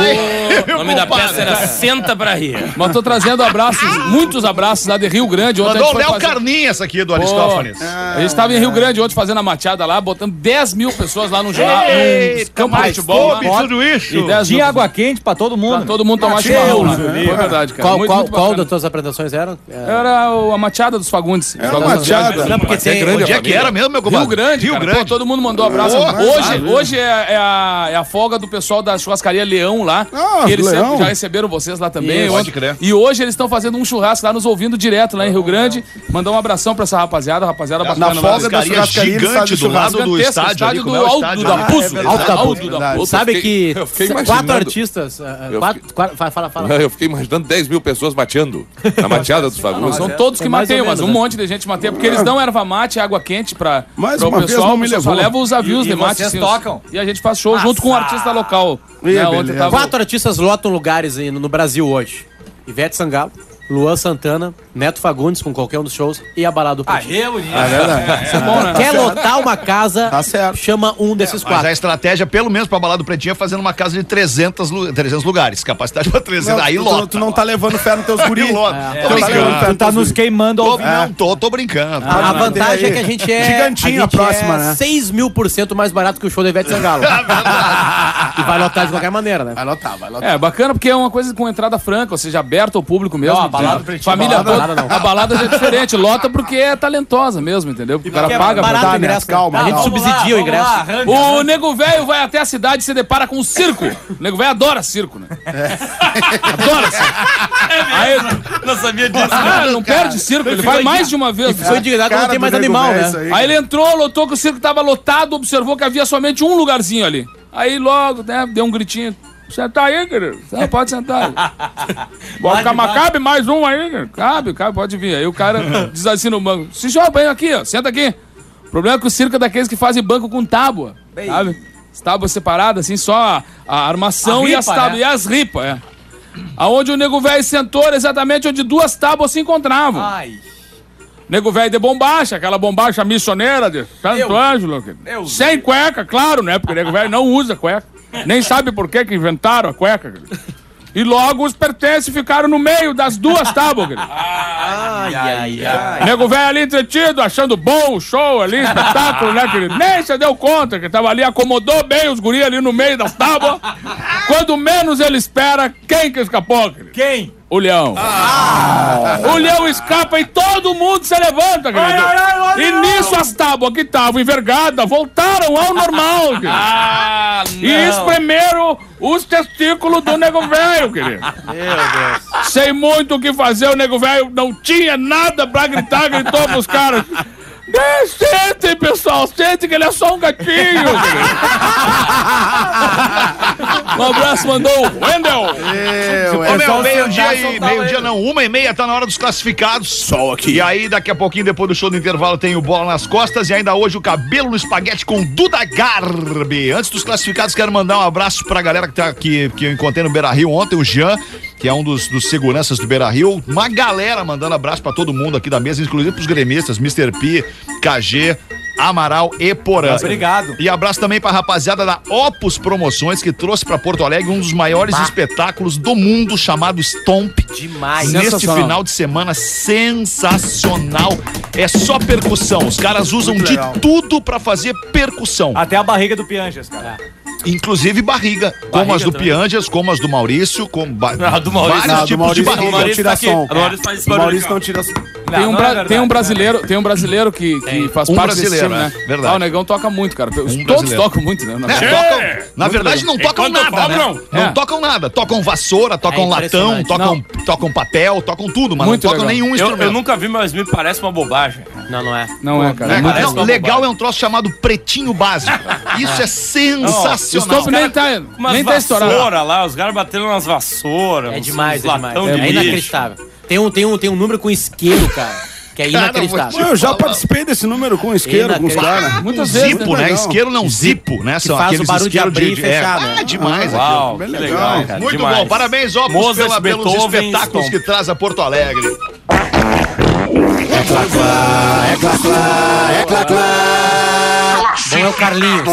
O nome da peça era Senta pra Rir. Mas tô trazendo abraços, muitos abraços lá de Rio Grande. Ontem Mandou o a gente Léo foi fazer... Carninha essa aqui do Aristófanes. A gente tava em Rio Grande ontem fazendo a mateada lá, botando dez mil pessoas lá no geral. Eita, campo de mas futebol. soube tudo isso. Tinha água quente pra todo mundo. Pra todo mundo tomar chimarrão lá. Foi verdade, cara. Qual, Muito, qual, muito qual bacana. das tuas apresentações eram? É. Era o- a mateada dos Fagundes. Era uma machada. Não, porque tem... Onde é que era mesmo, meu compadre? Rio Grande, Rio cara. Grande. Pô, todo mundo mandou abraço. Porra, hoje sabe? hoje é, é a, é a folga do pessoal da churrascaria Leão lá. Ah, que eles Leão. sempre já receberam vocês lá também. Isso, Ontem- pode crer. E hoje eles estão fazendo um churrasco lá, nos ouvindo direto lá em Rio Grande. Mandar um abração pra essa rapaziada, rapaziada Na bacana. lá. folga da churrascaria gigante do lado do Gigantesco, estádio. ali, estádio como do é o Alto estádio da ali. Puso. É verdade. Alto da Alto Puso. da Puso. Sabe eu que fiquei- eu fiquei quatro imaginando. artistas... ah, Eu quatro, quatro, fala, fala, fala. Eu fiquei imaginando dez mil pessoas mateando na mateada dos Não, Fagundes. são todos que É mais ou mateiam, mas menos, um né? monte de gente mateia, porque eles dão erva mate, água quente pra, Mais pra o uma vez pessoal, não me só levou. leva os avios E- de e mate. vocês assim, tocam? E a gente faz show junto com um artista local. Ih, né, ontem beleza. tava- Quatro artistas lotam lugares aí no, no Brasil hoje. Ivete Sangalo, Luan Santana, Neto Fagundes com qualquer um dos shows e a Balada do Pretinho. Aê, bonito. É verdade. Isso é bom, né? Quer lotar uma casa, Tá certo. chama um desses Mas quatro. a estratégia, pelo menos pra Balada do Pretinho, é fazendo uma casa de trezentos, lu- trezentos lugares. Capacidade pra trezentos. Não, Aí tu, lota. tu não tá levando fé nos teus Aí guris. lota. É. Tô Tu tá levando brincando. fé Tu nos tá teus nos guris. queimando Tô, ao vivo. não, tô, tô brincando. A, a Ah, vantagem tem é que a aí. gente é, Gigantinho a, a gente próxima, é né? seis mil por cento mais barato que o show da Ivete Sangalo. E vai lotar de qualquer maneira, né? Vai lotar, vai lotar. É, bacana porque é uma coisa com entrada franca, ou seja, aberta ao público mesmo. Não, a balada do Família Pretinho, família balada toda. não. A balada já é diferente, lota porque é talentosa mesmo, entendeu? Porque o cara porque é paga pra barato dar, o ingresso, né? calma, A gente calma. subsidia o ingresso. O nego velho vai até a cidade e se depara com um circo. O nego velho adora circo, né? Adora circo. Aí, Não sabia disso. ah, ele não perde circo, ele vai mais de uma vez. Foi indignado quando Cara tem do mais nego animal, velho, né? isso aí. Aí ele entrou, lotou que o circo tava lotado, observou que havia somente um lugarzinho ali. Aí logo, né, deu um gritinho. Senta aí, querido. Você pode sentar. Bom, mas cabe mais um aí, querido. Cabe, cabe, pode vir. Aí o cara diz assim no banco: se senhor, vem aqui, ó, senta aqui. O problema é que o circo é daqueles que fazem banco com tábua, sabe? As tábuas separadas, assim, só a, a armação A e as ripa, tábuas. né? E as ripas, é. Aonde o nego velho sentou era exatamente onde duas tábuas se encontravam. Ai. Nego velho de bombacha, aquela bombacha missioneira de Santo Meu- Ângelo. querido. Meu Sem cueca, claro, né? Porque nego velho não usa cueca. Nem sabe por que que inventaram a cueca. querido. E logo os pertences ficaram no meio das duas tábuas. querido. Ai, ai, ai. Nego velho ali entretido, achando bom o show ali, espetáculo, né, querido? Nem se deu conta que tava ali, acomodou bem os guris ali no meio das tábuas. Quando menos ele espera, quem que escapou, querido? Quem? O leão. O leão escapa e todo mundo se levanta, querido. Ai, ai, ai, ai, e não. nisso as tábuas que estavam envergadas voltaram ao normal, querido. Ah, E espremeram os testículos do nego velho, querido. Meu Deus. Sem muito o que fazer, o nego velho não tinha nada pra gritar, gritou pros caras. "Né, Sentem, pessoal, sentem que ele é só um gatinho. querido." Um abraço, mandou o Wendel. Ô, meu, meio-dia e meio-dia não, uma e meia tá na hora dos classificados. Sol aqui. E aí, daqui a pouquinho, depois do show do intervalo, tem o Bola nas Costas e ainda hoje o Cabelo no Espaguete com Duda Garbi. Antes dos classificados, quero mandar um abraço pra galera que, tá, que, que eu encontrei no Beira-Rio ontem, o Jean, que é um dos, dos seguranças do Beira-Rio. Uma galera mandando abraço pra todo mundo aqui da mesa, inclusive pros gremistas, mister P, K G, Amaral e Porã. Obrigado. E abraço também pra rapaziada da Opus Promoções, que trouxe pra Porto Alegre um dos maiores espetáculos do mundo, chamado Stomp. Demais. Neste Sensacional. final de semana sensacional. É só percussão. Os caras usam Muito de legal. tudo pra fazer percussão. Até a barriga do Pianjas, cara. Inclusive barriga. Como as do também. Pianjas, como as do Maurício, como ba- Ah, do Maurício. vários Não, do tipos Maurício de não, barriga. Maurício tira tá aqui. som. A Maurício faz esse O barulho Maurício aqui, ó. não tira som. Tem um, não bra- é verdade. tem um brasileiro, tem um brasileiro que, que faz Um parte desse brasileiro, time, é, né? verdade. Ah, o Negão toca muito, cara. Todos brasileiro. tocam muito, né? Na É, verdade. tocam- na verdade, não tocam Enquanto nada, né? cobram. Não É. tocam nada. Tocam vassoura, tocam É latão, impressionante. tocam, tocam papel, tocam tudo, mas Muito não tocam legal. nenhum Eu, instrumento. eu nunca vi, mas me parece uma bobagem. Não, não é. Não é, cara. É, É muito não, uma legal bobagem. é um troço chamado pretinho básico. Isso é sensacional. Stop nem tá, Umas nem tá estourado. vassouras lá, os caras batendo nas vassouras. É uns- demais, uns é demais. latão É, de lixo. inacreditável. Tem um, tem, um, tem um número com isqueiro, cara, que é inacreditável. Eu já participei desse número com isqueiro, com os caras. Muitas vezes, Zipo, né? né? Legal. Isqueiro não zipo, né? São faz o aqueles barulho de isqueiros abrir e fechar, é, né? Ah, demais. aquilo. Uau, Bem que legal, legal. cara. Muito Demais. bom, parabéns, Opus, Mozart, pela, pelos Beethoven, espetáculos Stomp. que traz a Porto Alegre. Bom é o Carlinhos.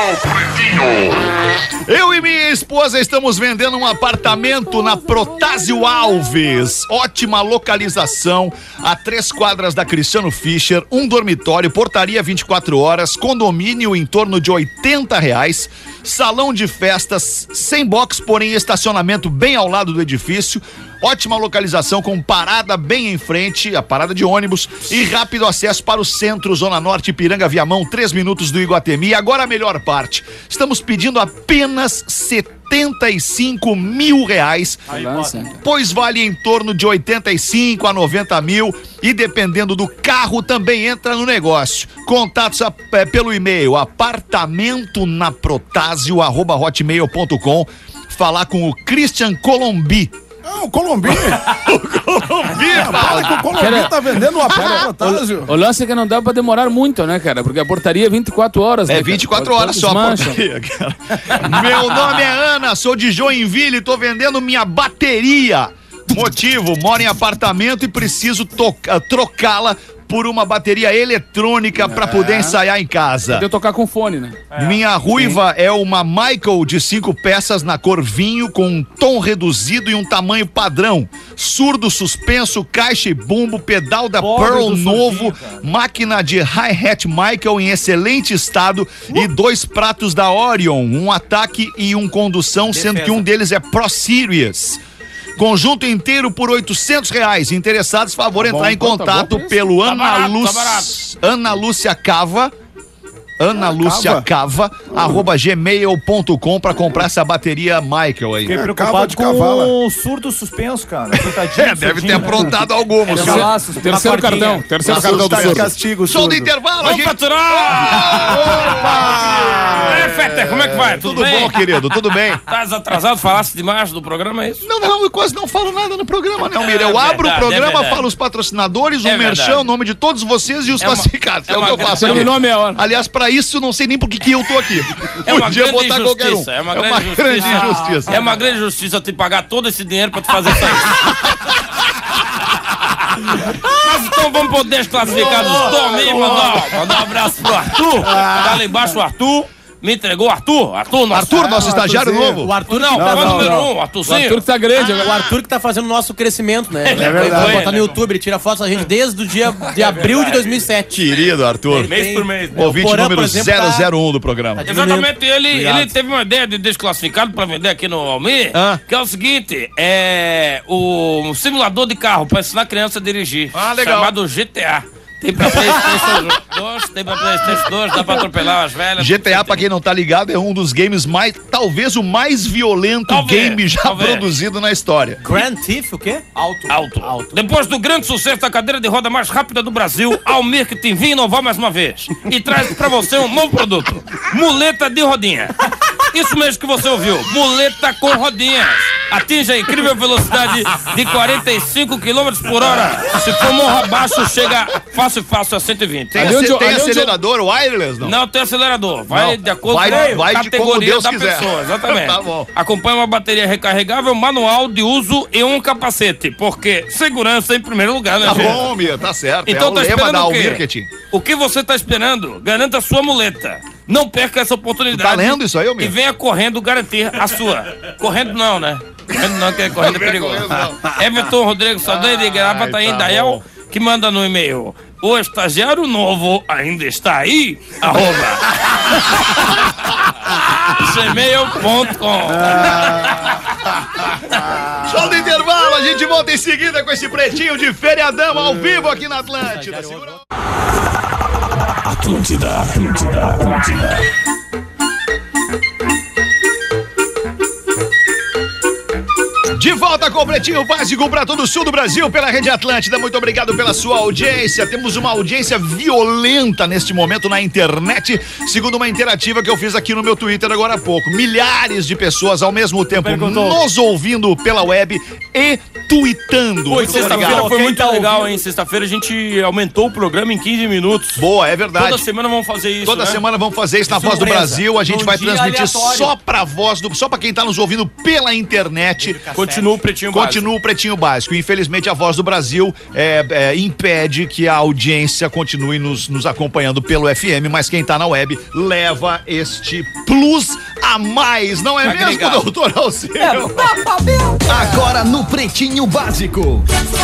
Eu e minha esposa estamos vendendo um apartamento na Protásio Alves. Ótima localização, a três quadras da Cristiano Fischer, um dormitório, portaria vinte e quatro horas, condomínio em torno de oitenta reais, salão de festas, sem box, porém estacionamento bem ao lado do edifício. Ótima localização com parada bem em frente, a parada de ônibus, e rápido acesso para o centro, Zona Norte, Piranga, Viamão, três minutos do Iguatemi. E agora a melhor parte, estamos pedindo apenas setenta e cinco mil reais, Aí, pois vale em torno de oitenta e cinco a noventa mil e dependendo do carro também entra no negócio. Contatos a, é, pelo e-mail apartamento na protásio arroba hotmail ponto com. Falar com o Christian Colombi. Ah, o Colombi. o Colombi, fala que o Colombi Cara, tá vendendo uma Protásio. O lance é que não dá pra demorar muito, né, cara? Porque a portaria é vinte e quatro horas. É né, vinte e quatro cara? horas só a Desmancha. portaria, cara. Meu nome é Ana, sou de Joinville e tô vendendo minha bateria. Motivo, moro em apartamento e preciso toca- trocá-la por uma bateria eletrônica pra poder ensaiar em casa. Poder tocar com fone, né? Minha ruiva é uma Michael de cinco peças na cor vinho, com um tom reduzido e um tamanho padrão. Surdo suspenso, caixa e bumbo, pedal da Pobre Pearl do novo, surdinho, cara. máquina de hi-hat Michael em excelente estado e dois pratos da Orion, um ataque e um condução, sendo Defesa. que um deles é Pro Series. Conjunto inteiro por oitocentos reais. Interessados, favor entrar bom, em então, tá contato bom, pelo tá Ana barato, Lúcia, tá barato. Ana Lúcia Cava, Ana Lúcia Cava, arroba gmail ponto com pra comprar essa bateria Michael aí. Fiquei É, cava preocupado de com cavala. o surdo suspenso, cara. Coitadinho, É, deve ter surdinho, né? aprontado alguns. Era laço, Terceiro uma cordinha. cartão. Terceiro Tá cartão do de surdo. castigo, Show do surdo. intervalo, a Vamos gente... faturar! É, Fetter, como é que vai? Tudo, Tudo bem? bom, querido? Tudo bem? Estás atrasado? Falaste demais do programa, é isso? Não, não, eu quase não falo nada no programa, né, Almir? Eu É abro verdade, o programa, é verdade. falo os patrocinadores, o É merchan, verdade. o nome de todos vocês e os É uma- classificados. É, é o que uma eu grande- faço. aqui. Terminou a meia hora. Aliás, pra isso, eu não sei nem por que que eu tô aqui. É uma Podia grande botar qualquer um. injustiça, é uma grande grande injustiça. injustiça. É uma grande justiça te pagar todo esse dinheiro pra te fazer isso aí. Mas então vamos pro desclassificado do domingo. Mandar, mandar um abraço pro Arthur. Tá lá embaixo o Arthur. Me entregou o Arthur. Arthur, nosso, Arthur, nosso estagiário Arthurzinho. novo. O Arthur Não, que qual é tá, o número não. um? O Arthurzinho. Arthur que tá grande agora. o Arthur que tá fazendo o nosso crescimento, né? É verdade. Vai botar no YouTube, ele tira fotos da gente desde o dia de abril de dois mil e sete. Querido Arthur. Mês Tem- por mês. O Ouvinte Porã, número por exemplo, zero tá- zero um do programa. tá Exatamente, ele, Obrigado. ele teve uma ideia de desclassificado pra vender aqui no Almir, Ah. que é o seguinte, é o simulador de carro pra ensinar a criança a dirigir. Ah, legal. Chamado G T A. Tem pra PlayStation dois, tem pra PlayStation dois, dá pra atropelar as velhas. G T A, pra quem não tá ligado, é um dos games mais, talvez o mais violento Talvez, game já talvez. produzido na história. Grand Theft, o quê? Alto. Alto. Alto. Depois do grande sucesso da cadeira de roda mais rápida do Brasil, Almir que te envia inovar mais uma vez. E traz pra você um novo produto. Muleta de rodinha. Isso mesmo que você ouviu. Muleta com rodinhas. Atinge a incrível velocidade de quarenta e cinco quilômetros por hora. Se for morro abaixo, chega fácil, fácil a cento e vinte. Tem, Ali ace- onde eu- tem ali onde eu- acelerador wireless, não? Não tem acelerador. Vai Não. de acordo Vai- com a vai de como categoria Deus da quiser. pessoa. Exatamente. Tá bom. Acompanha uma bateria recarregável, manual de uso e um capacete. Porque segurança em primeiro lugar, né, Tá gente? bom, Mia, tá certo. Então é o tá lema esperando da o quê? Almirketing. O que você tá esperando? Garanta a sua muleta. Não perca essa oportunidade. Tu tá lendo isso aí, ô, meu? E venha correndo garantir a sua. Correndo não, né? Correndo não, que correndo é perigoso. Everton Rodrigues Saldanha de Gravataí, tá Dael, que manda no e-mail. O estagiário novo ainda está aí? Arroba. gmail ponto com. Show do intervalo, a gente volta em seguida com esse pretinho de feriadão ao vivo aqui na Atlântida. Segura... Atlântida, Atlântida, Atlântida. De volta com o Pretinho Básico para todo o sul do Brasil pela Rede Atlântida. Muito obrigado pela sua audiência. Temos uma audiência violenta neste momento na internet, segundo uma interativa que eu fiz aqui no meu Twitter agora há pouco. Milhares de pessoas ao mesmo tempo Perguntou. nos ouvindo pela web e tuitando. Pô, Muito sexta-feira obrigado. foi muito tá legal, ouvindo? hein? Sexta-feira a gente aumentou o programa em quinze minutos. Boa, é verdade. Toda semana vamos fazer isso, Toda né? semana vamos fazer isso na Voz do Surpresa. Brasil. A gente Num vai dia transmitir aleatório. só pra voz do. Só pra quem tá nos ouvindo pela internet. Continua o Pretinho Básico. Continua o Pretinho Básico. Infelizmente, a Voz do Brasil é, é, impede que a audiência continue nos, nos acompanhando pelo F M, mas quem tá na web leva este plus a mais, não é mesmo, Agregado. doutor Alceu? Agora no Pretinho Básico.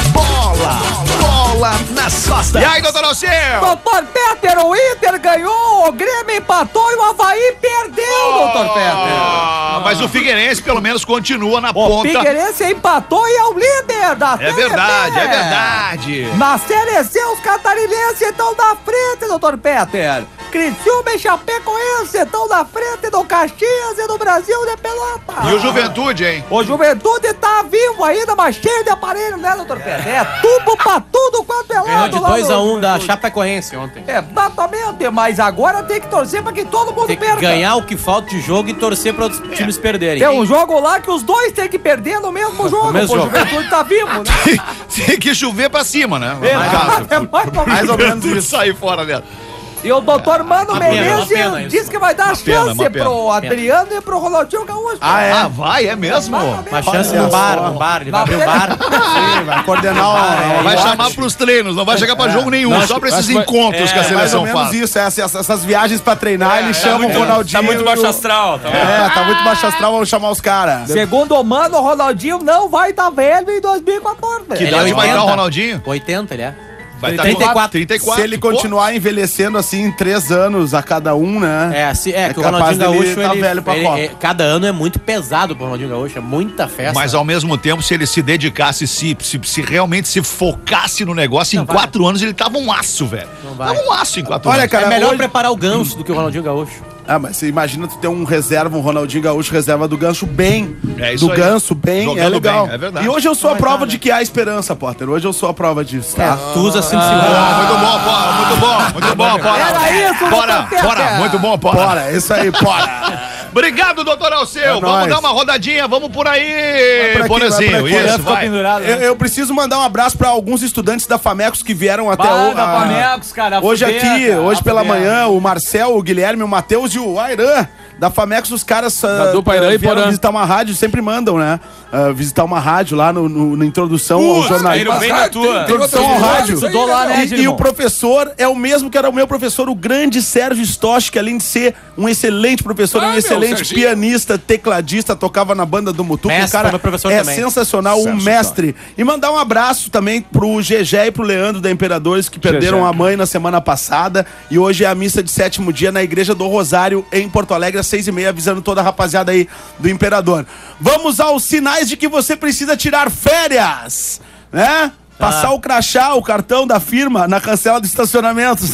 Bola, bola nas costas. E aí, doutor Alceu? Doutor Peter, o Inter ganhou, o Grêmio empatou e o Avaí perdeu, doutor Peter. Ah, mas o Figueirense pelo menos continua na O ponta. Figueirense empatou e é o líder da É Série verdade, B. é verdade. Na Série C, os catarinenses estão na frente, doutor Peter. Criciúma e Chapecoense estão na frente do Caxias e do Brasil de Pelotas. E o Juventude, hein? O Juventude tá vivo ainda, mas cheio de aparelho, né, doutor Peter? É tubo pra tudo quanto é Ganhou lado de lá dois no a um da Juventude. Chapecoense ontem. Exatamente, mas agora tem que torcer pra que todo mundo Tem que perca. ganhar o que falta de jogo e torcer para outros times perderem. Tem um jogo lá que os dois têm que perder no mesmo jogo. mesmo O jogo. Juventude tá vivo, né? Tem que chover pra cima, né? É, No caso. é mais ou Mais ou menos. menos isso. Sair fora dela. E o doutor Mano Uma pena, Menezes uma pena isso. disse que vai dar Uma pena, chance uma pena. pro Adriano e pro Ronaldinho Gaúcho. Ah, é? Ah, vai, é mesmo? Uma chance Olha no bar, só. no bar, ele vai Na abrir o frente- bar. Sim, vai coordenar o. Vai o chamar lote. pros treinos, não vai chegar pra jogo nenhum, Não, só acho- pra esses acho que vai- encontros que a É, mais ou seleção menos faz. isso, essas, essas viagens pra treinar, eles chamam muito- o Ronaldinho. Tá muito e baixo o- astral, tá É, tá muito baixo astral, vamos chamar os caras. Segundo o Mano, o Ronaldinho não vai estar velho em dois mil e quatorze. Que Ele idade é vai oitenta. dar o Ronaldinho? oitenta, ele é. Vai tá trinta e quatro. trinta e quatro. Se ele continuar envelhecendo assim em três anos a cada um, né? É, se, é, É que o capaz Ronaldinho dele Gaúcho, tá ele, velho pra ele- Copa. é, cada ano é muito pesado pro Ronaldinho Gaúcho, é muita festa. Mas ao mesmo tempo, se ele se dedicasse, se, se, se realmente se focasse no negócio, Não em vai. quatro anos ele tava um aço, velho. Não vai. Tava um aço em quatro Olha, anos. cara, é melhor hoje- preparar o Ganso do que o Ronaldinho Gaúcho. Ah, mas você imagina tu ter um reserva, um Ronaldinho Gaúcho reserva do Ganso bem. É isso do aí. Ganso bem, Jogando é legal. bem, é verdade. E hoje eu sou a Não vai prova dar, de né? que há esperança, Potter. Hoje eu sou a prova disso, tá? Tu usa sempre Ah, seguro. muito bom, Bora, muito bom, muito bom, Bora. Era isso, Bora, doutor Peter. bora, muito bom, Bora. Bora, é isso aí, bora. Obrigado, doutor Alceu. É Vamos nóis. dar uma rodadinha, vamos por aí, por aqui, vai Bonezinho. por aqui. Isso, Ficou vai. pendurado, né? Eu, eu preciso mandar um abraço pra alguns estudantes da Famecos que vieram até Bah, o- da a- Famecos, cara, a Hoje Fubeta, aqui, hoje a pela Fubeta. manhã, o Marcel, o Guilherme, o Matheus e o Airan. Da Famecos, os caras Da dupla Irã e vieram Porã. visitar uma rádio, sempre mandam, né? Ah, visitar uma rádio lá no, no- na introdução ao Putz, jornalismo. caíram bem na tua. Introdução ao rádio. Estudou lá, né, E, e Girimon? o professor é o mesmo que era o meu professor, o grande Sérgio Stosch, que além de ser um excelente professor, é Ah, um meu, excelente Serginho. pianista, tecladista, tocava na banda do Mutuca. Mestre, O cara foi meu professor é também. sensacional, um Sérgio mestre. E mandar um abraço também pro Gegé e pro Leandro da Imperadores, que perderam Gegé. a mãe na semana passada. E hoje é a missa de sétimo dia na Igreja do Rosário, em Porto Alegre, às seis e meia, avisando toda a rapaziada aí do Imperador. Vamos aos sinais de que você precisa tirar férias, né? Passar o crachá, o cartão da firma na cancela de estacionamentos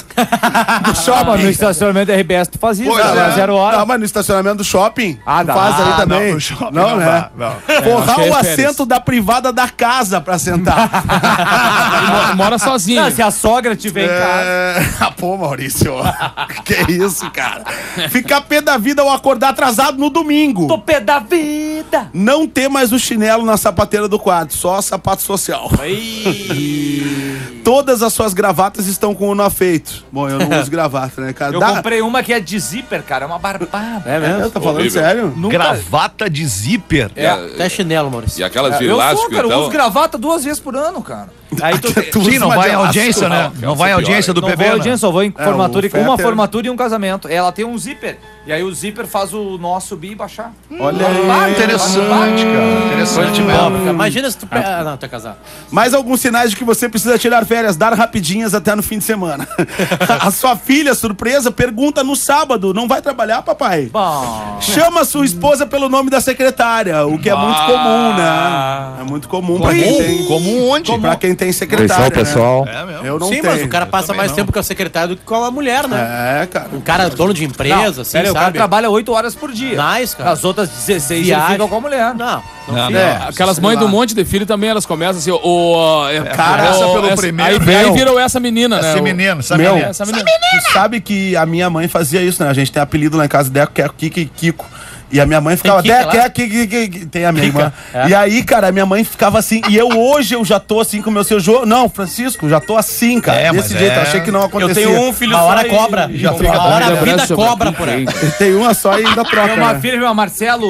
do shopping. No estacionamento R B S tu faz isso, Pois cara, é. zero hora. Não, mas no estacionamento do shopping, Ah, tu dá. faz aí Ah, também. não, no shopping não, não né? dá, não. Forrar Achei o férias. assento da privada da casa pra sentar. Ele mo- mora sozinho. Não, se a sogra tiver em casa. É... Ah, pô, Maurício. Que isso, cara? Ficar pé da vida ao acordar atrasado no domingo. Tô pé da vida. Não ter mais o chinelo na sapateira do quarto, só sapato social. Todas as suas gravatas estão com o nó feito. Bom, eu não uso gravata, né, cara? Eu Dá- comprei uma que é de zíper, cara, é uma barbada. É mesmo? Eu tô falando Horrível. sério? Nunca- Gravata de zíper. É, Até chinelo, Maurício. e aquelas de Eu sou, elástico, cara, eu então. uso gravata duas vezes por ano, cara. Aí tu tem... Tu Sim, usa não uma vai de em audiência, elástico, né? não. Não vai em Essa é pior, audiência hein? do Não P vou B, à né? audiência, só vou em É, formatura, o com uma Fetter- formatura e um casamento. Ela tem um zíper. E aí o zíper faz o nó subir e baixar. Olha Ah, aí. interessante, cara. Interessante Pô, mesmo. cara, imagina se tu... pe- Ah, não, tu é casado. Mais alguns sinais de que você precisa tirar férias, dar rapidinhas até no fim de semana. A sua filha, surpresa, pergunta no sábado: não vai trabalhar, papai? Bom. Chama sua esposa pelo nome da secretária, o que é muito comum, né? É muito comum pra quem tem, Comum onde? pra quem tem secretária. pessoal. É mesmo. Né? Eu não Sim, tenho. mas o cara passa mais tempo com a secretária do que com a mulher, né? É, cara. Um cara dono de empresa, assim, Pera aí, o cara sabe? trabalha oito horas por dia. Nice, cara. As outras dezesseis Viagem. ele fica com a mulher. Não, não, Não, fica. É, Aquelas sei mães lá. do monte de filho também, elas começam assim, o... é, Começa o- pelo essa- primeiro. Aí, aí virou essa menina, né? Esse o- menino, essa Meu, menina. Essa menina. Tu sabe que a minha mãe fazia isso, né? A gente tem apelido lá em casa dela, que é Kiki e Kiko. E a minha mãe ficava, Tem quer, Kika lá? quer, que, que, que, tem a minha Kika, irmã. é. E aí, cara, a minha mãe ficava assim, e eu hoje eu já tô assim com o meu seu Jô. Não, Francisco, já tô assim, cara. É, mas Desse jeito, é- eu achei que não acontecia. Eu tenho um filho Uma só hora e- cobra. e- Já e- fica Uma hora a Grande vida abraço pra cobra Kika por aí. Ele tem uma só e ainda troca, Tem uma né? filha, meu Marcelo.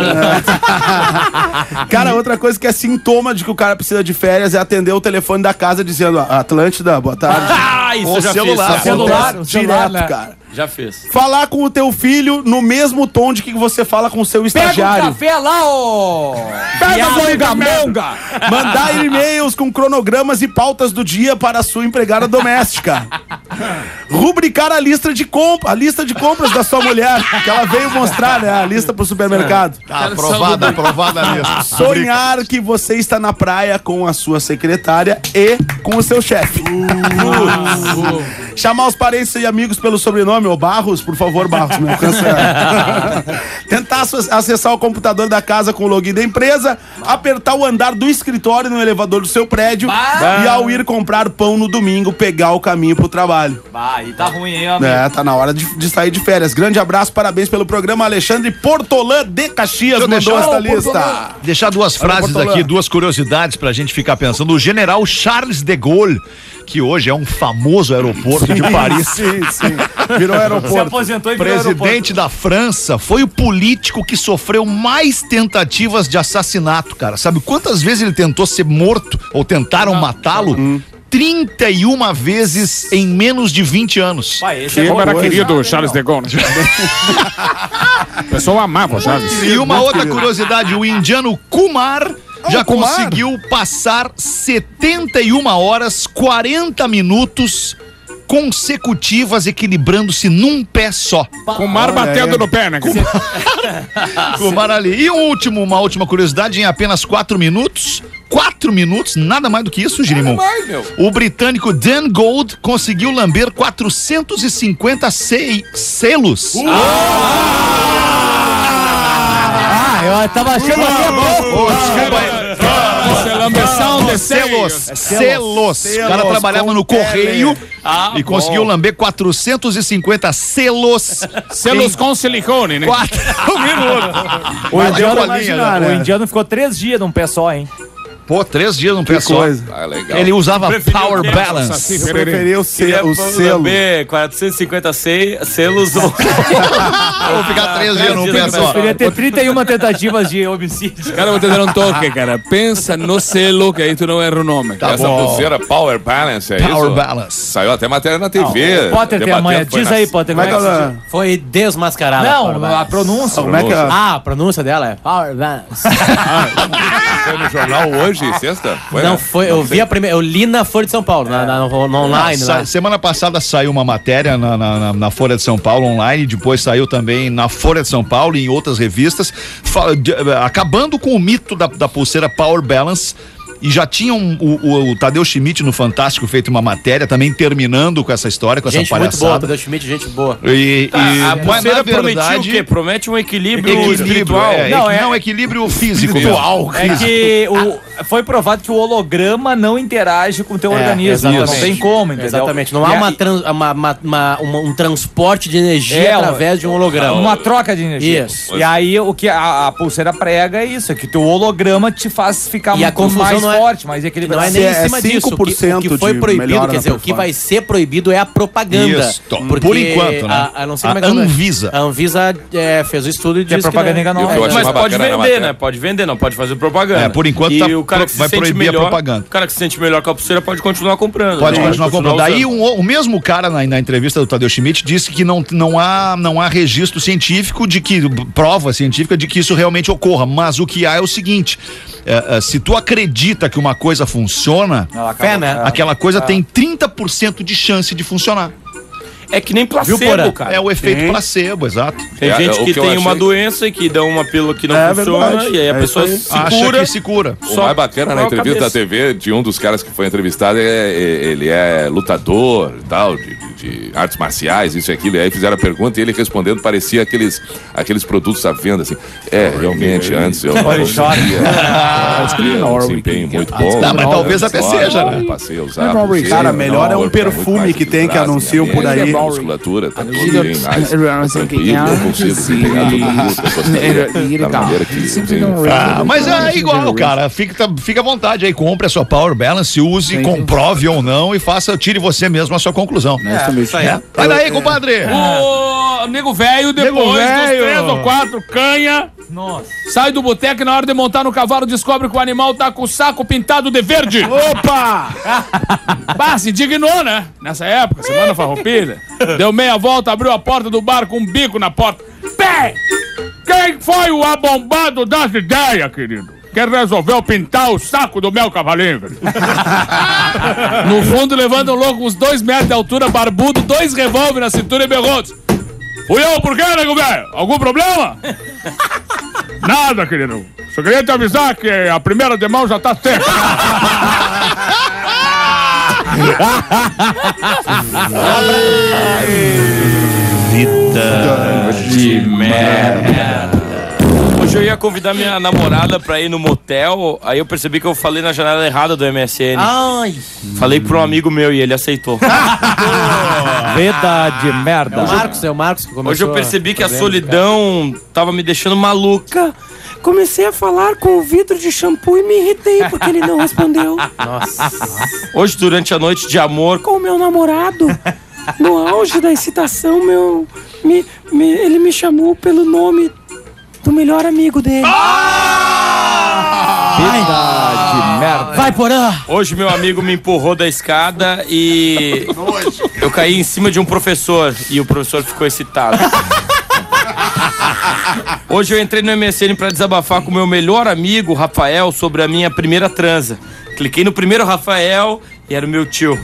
Cara, outra coisa que é sintoma de que o cara precisa de férias é atender o telefone da casa dizendo, Atlântida, boa tarde. Ah, isso Ou eu já celular, fiz. celular, Acontece o celular, direto, né? cara. Já fez. Falar com o teu filho no mesmo tom de que você fala com o seu Pega o estagiário. café lá, ô! Pega o monga-monga! Mandar e-mails com cronogramas e pautas do dia para a sua empregada doméstica. Rubricar a lista de compras, a lista de compras da sua mulher, que ela veio mostrar, né? A lista pro supermercado. Tá aprovada, aprovada mesmo. Sonhar que você está na praia com a sua secretária e com o seu chefe. Chamar os parentes e amigos pelo sobrenome, ô Barros, por favor, Barros, me alcança. Tentar ac- acessar o computador da casa com o login da empresa, apertar o andar do escritório no elevador do seu prédio e ao ir comprar pão no domingo, pegar o caminho pro trabalho. Bah, e tá ruim, hein, amigo? É, tá na hora de, de sair de férias. Grande abraço, parabéns pelo programa. Alexandre Portolã de Caxias Eu mandou deixar- esta Ô, lista. Deixar duas Olha, frases Portolã. aqui, duas curiosidades pra gente ficar pensando. O general Charles de Gaulle, que hoje é um famoso aeroporto de Paris. Sim, sim. Virou Se aeroporto. aposentou e virou Presidente da França, foi o político que sofreu mais tentativas de assassinato, cara. Sabe quantas vezes ele tentou ser morto ou tentaram matá-lo? trinta e uma vezes em menos de vinte anos. Pai, esse Como é era bom, querido hein? Charles de Gaulle. O pessoal amava o Charles. E uma outra curiosidade, o indiano Kumar já Kumar? conseguiu passar setenta e uma horas, quarenta minutos consecutivas equilibrando-se num pé só. Com o mar batendo no pé, né? Kumar ali. E um último, uma última curiosidade, em apenas quatro minutos, quatro minutos, nada mais do que isso, Girimon. mais, meu. O britânico Dan Gold conseguiu lamber quatrocentos e cinquenta se- selos. Ah, eu tava achando que é bom. Ô, desculpa aí. Lambeção de Selos. seios. Selos. O cara trabalhava no correio e conseguiu lamber quatrocentos e cinquenta selos. Selos com silicone, né? Quatro minutos. O Mas deu indiano, uma linha, imagina, né? o indiano ficou três dias num pé só, hein? Pô, três dias num pé só. coisa. Ah, legal. Ele usava Preferiu Power o quê? Balance. Eu preferi o, ce o selo. Lamber quatrocentos e cinquenta se- selos ou... Vou ficar três dias num pé só. Preferia ter trinta e uma tentativas de homicídio. Cara, vou te dar um toque, cara. Pensa no selo, que aí tu não erra o nome. Essa pulseira Power Balance, é Power isso? Balance. Saiu até matéria na T V. O Potter tem amanhã. debatendo, foi Diz na- aí, Potter. Como é que como é que ela... Foi desmascarada. Não, Power a Balance. pronúncia. Como é que ela... Ah, a pronúncia dela é Power Balance. Foi no jornal hoje, sexta? Foi, Não né? foi, eu vi a primeira, eu li na Folha de São Paulo, na, na- no, no online. Sa- lá. Semana passada saiu uma matéria na, na, na- na Folha de São Paulo online, depois saiu também na Folha de São Paulo e em outras revistas, fa- de- acabando com o mito da, da pulseira Power Balance. E já tinham o, o, o Tadeu Schmidt no Fantástico feito uma matéria também terminando com essa história, com Gente essa muito boa, palhaçada. Tadeu Schmidt, gente boa. E, Tá, e- a mas, pulseira na prometia o verdade, quê? Promete um equilíbrio, equilíbrio, espiritual. é, Não, não, é- não equilíbrio físico. Espiritual. É que o, foi provado que o holograma não interage com o teu É, organismo. Não exatamente. tem como, entendeu? Exatamente, não E há aí- uma, trans- uma- uma- uma- uma- um transporte de energia É, através de um holograma. Uma troca de energia. Isso. E aí o que a, a pulseira prega é isso, é que o teu holograma te faz ficar E a muito confusão mais não é- forte, mais equilibrado. Não é nem É em cima disso. O que, o que cinco por foi cento de proibido, melhora quer dizer, na o que vai ser proibido é a propaganda. Isso. Porque Por enquanto, né? A, a não sei A como é que é o nome. Anvisa. A Anvisa é, fez o estudo e Que é disse propaganda que não é. enganosa. E o que eu achei Mas mais pode bacana na vender, matéria. né? Pode vender, não pode fazer propaganda. É, por enquanto e tá o cara pro- que se vai sente proibir a melhor, propaganda. O cara que se sente melhor com a pulseira pode continuar comprando. Pode né? continuar comprando. Daí usando. um- o mesmo cara na, na entrevista do Tadeu Schmidt disse que não, não, há, não há registro científico de que, prova científica de que isso realmente ocorra, mas o que há é o seguinte, é, é, se tu acredita que uma coisa funciona, Ela Fé, acaba- né? é. aquela coisa tem trinta por cento de chance de funcionar. É que nem placebo, Viu, Porã? cara. É o efeito Sim. placebo, exato. Tem É, gente o que, que eu tem achei- uma doença e que dá uma pílula que não É funciona verdade. e aí a É pessoa isso aí. se Acha cura. que se cura. O Só mais bacana na com a entrevista da cabeça. T V de um dos caras que foi entrevistado é, é- ele é lutador e tal, de, de de artes marciais, isso e aquilo. E aí fizeram a pergunta e ele respondendo, parecia aqueles, aqueles produtos à venda, assim. É, realmente, antes eu não conseguia. Um desempenho muito bom. Não, mas talvez até seja, né? Passei a usar. Cara, melhor é um perfume que tem que anunciam por aí. A musculatura tá tudo bem mais tranquilo, eu consigo desempenhar tudo muito. Eu gostaria da maneira que eu tenho. Ah, mas é igual, cara. Fica, fica à vontade aí, compre a sua Power Balance, use, comprove ou não e faça, tire você mesmo a sua conclusão. É, isso aí. É. Vai daí, compadre. O nego velho, depois dos três ou quatro canha, Nossa. sai do boteco e na hora de montar no cavalo descobre que o animal tá com o saco pintado de verde. Opa! Bah, se indignou, né? Nessa época, semana farroupilha. Deu meia volta, abriu a porta do bar com um bico na porta. Pé! Quem foi o abombado das ideias, querido? Que resolveu pintar o saco do meu cavalinho, velho? No fundo, levando um louco uns dois metros de altura, barbudo, dois revólver na cintura e berrou. Fui eu, por quê, nego velho? Algum problema? Nada, querido. Só queria te avisar que a primeira de mão já tá seca. Vida de merda. Hoje eu ia convidar minha namorada pra ir no motel, aí eu percebi que eu falei na janela errada do M S N. Ai. Falei pra um amigo meu e ele aceitou. Vida de merda. É o Marcos, é o Marcos que começou. Hoje eu percebi que a solidão tava me deixando maluca. Comecei a falar com o vidro de shampoo e me irritei porque ele não respondeu. Nossa. Hoje, durante a noite de amor com o meu namorado, no auge da excitação, meu, me, me, ele me chamou pelo nome do melhor amigo dele. Ah! Vida de merda. Vai, Porã! Hoje meu amigo me empurrou da escada e eu caí em cima de um professor e o professor ficou excitado. Hoje eu entrei no M S N pra desabafar com o meu melhor amigo, Rafael, sobre a minha primeira transa. Cliquei no primeiro Rafael e era o meu tio.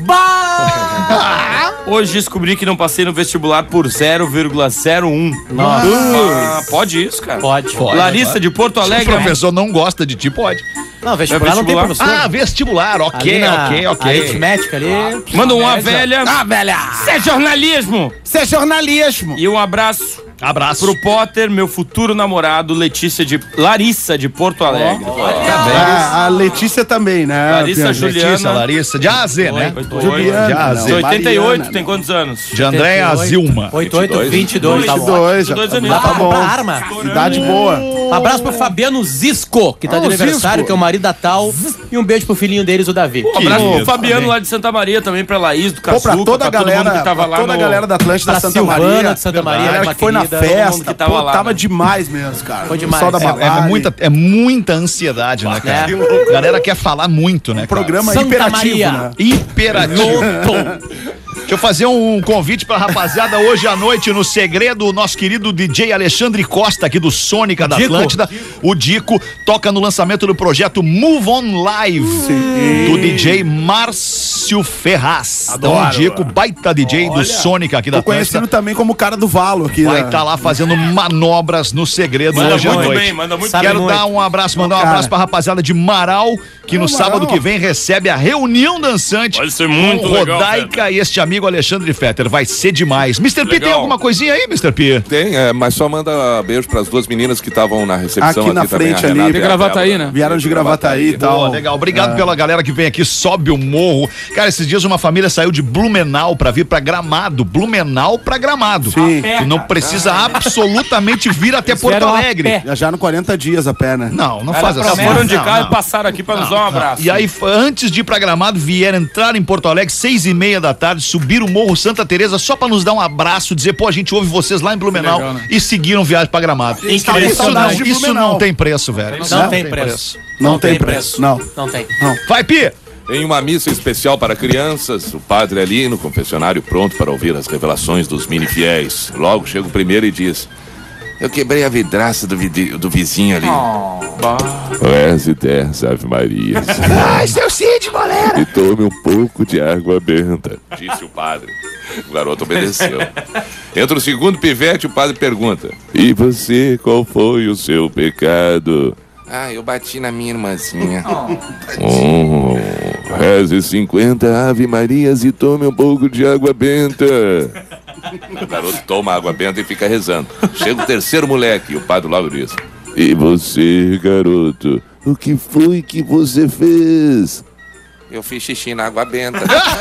Hoje descobri que não passei no vestibular por zero vírgula zero um. Nossa. Ah, pode isso, cara? Pode. Pode, Larissa pode. de Porto Alegre. Se o professor não gosta de ti, pode. Não, vestibular, não tem professor. Ah, vestibular, ok, na ok, ok. aritmética ali. Manda um a velha. Ah, velha! Isso é jornalismo! Isso é jornalismo! E um abraço. Abraço. Pro Potter, meu futuro namorado, Letícia de... Larissa de Porto Alegre. Oh, a, a Letícia também, né? Larissa Juliana. Letícia, Larissa, de A a Z, né? Juliana. De A a Z. De oitenta e oito, Mariana, tem quantos anos? De Andréa Zilma. oitenta e oito, vinte e dois. vinte e dois, já dois tá, aninhos. tá bom. Pra arma. Idade boa. Um abraço pro Fabiano Zisco, que tá Ah, de o aniversário, Zisco. que é o marido da Tal. E um beijo pro filhinho deles, o Davi. Um abraço Querido, pro Fabiano também. lá de Santa Maria, também pra Laís do Pô, Caçuca, pra toda a pra todo mundo galera, que tava pra lá toda a no... galera da Atlântida Pra Santa Silvana Maria. de Santa Maria, a galera uma que foi na querida, todo mundo festa, que tava pô, lá, tava né? demais mesmo, cara. Foi demais. O pessoal da É, é Bavari. muita, é muita ansiedade, né, cara? É. A galera quer falar muito, né, cara? Programa Santa hiperativo, Maria. né? Imperativo. Deixa eu fazer um convite pra rapaziada hoje à noite no segredo, o nosso querido D J Alexandre Costa aqui do Sônica da Dico. Atlântida. O Dico toca no lançamento do projeto Move On Live do D J Márcio Ferraz. Então o Dico, baita D J do Sônica aqui da Tô conhecendo Atlântida. também como o cara do Valo aqui. Vai né? estar lá fazendo manobras no segredo Manda hoje à muito noite. bem, manda muito Sabe Quero muito. dar um abraço, mandar um Cara. abraço pra rapaziada de Marau, que no Ô, sábado Marau. que vem recebe a reunião dançante Vai ser muito com legal, Rodaica e este amigo Alexandre Fetter. Vai ser demais. mister P, Legal. tem alguma coisinha aí, mister P? Tem, é, mas só manda beijo pras duas meninas que estavam na recepção Aqui na também, frente a ali. Renata De e a Gravataí, Débora. né? Vieram de Gravataí e tal. Boa, legal. Obrigado pela galera que vem aqui, sobe o morro. Cara, esses dias uma família saiu de Blumenau pra vir pra Gramado. Blumenau pra Gramado. Sim. Tu não precisa absolutamente vir até Porto vieram a Alegre. pé. Já já no quarenta dias a pé, né? Não, não Ela faz assim. foram de Não, carro não. e passaram aqui pra nos dar um abraço. E aí, f- antes de ir pra Gramado, vieram entrar em Porto Alegre, seis e meia da tarde, subiram o Morro Santa Teresa só pra nos dar um abraço, dizer, pô, a gente ouve vocês lá em Blumenau. legal, né? E seguiram viagem pra Gramado. Isso não, saudade de isso Blumenau. não tem preço, velho. Isso Não tem preço. Não, tem preço. Não. Não tem. Vai, Pi! Em uma missa especial para crianças, o padre ali no confessionário pronto para ouvir as revelações dos mini fiéis. Logo chega o primeiro e diz: eu quebrei a vidraça do, vidi- do vizinho ali. Reze dez Ave Marias. Ai, seu Cid, moleque! E tome um pouco de água benta, disse o padre. O garoto obedeceu. Entra o segundo pivete, o padre pergunta: e você, qual foi o seu pecado? Ah, eu bati na minha irmãzinha. Oh, Reze cinquenta Ave Marias e tome um pouco de água benta. O garoto toma água benta e fica rezando. Chega o terceiro moleque e o padre logo diz: e você, garoto, o que foi que você fez? Eu fiz xixi na água benta.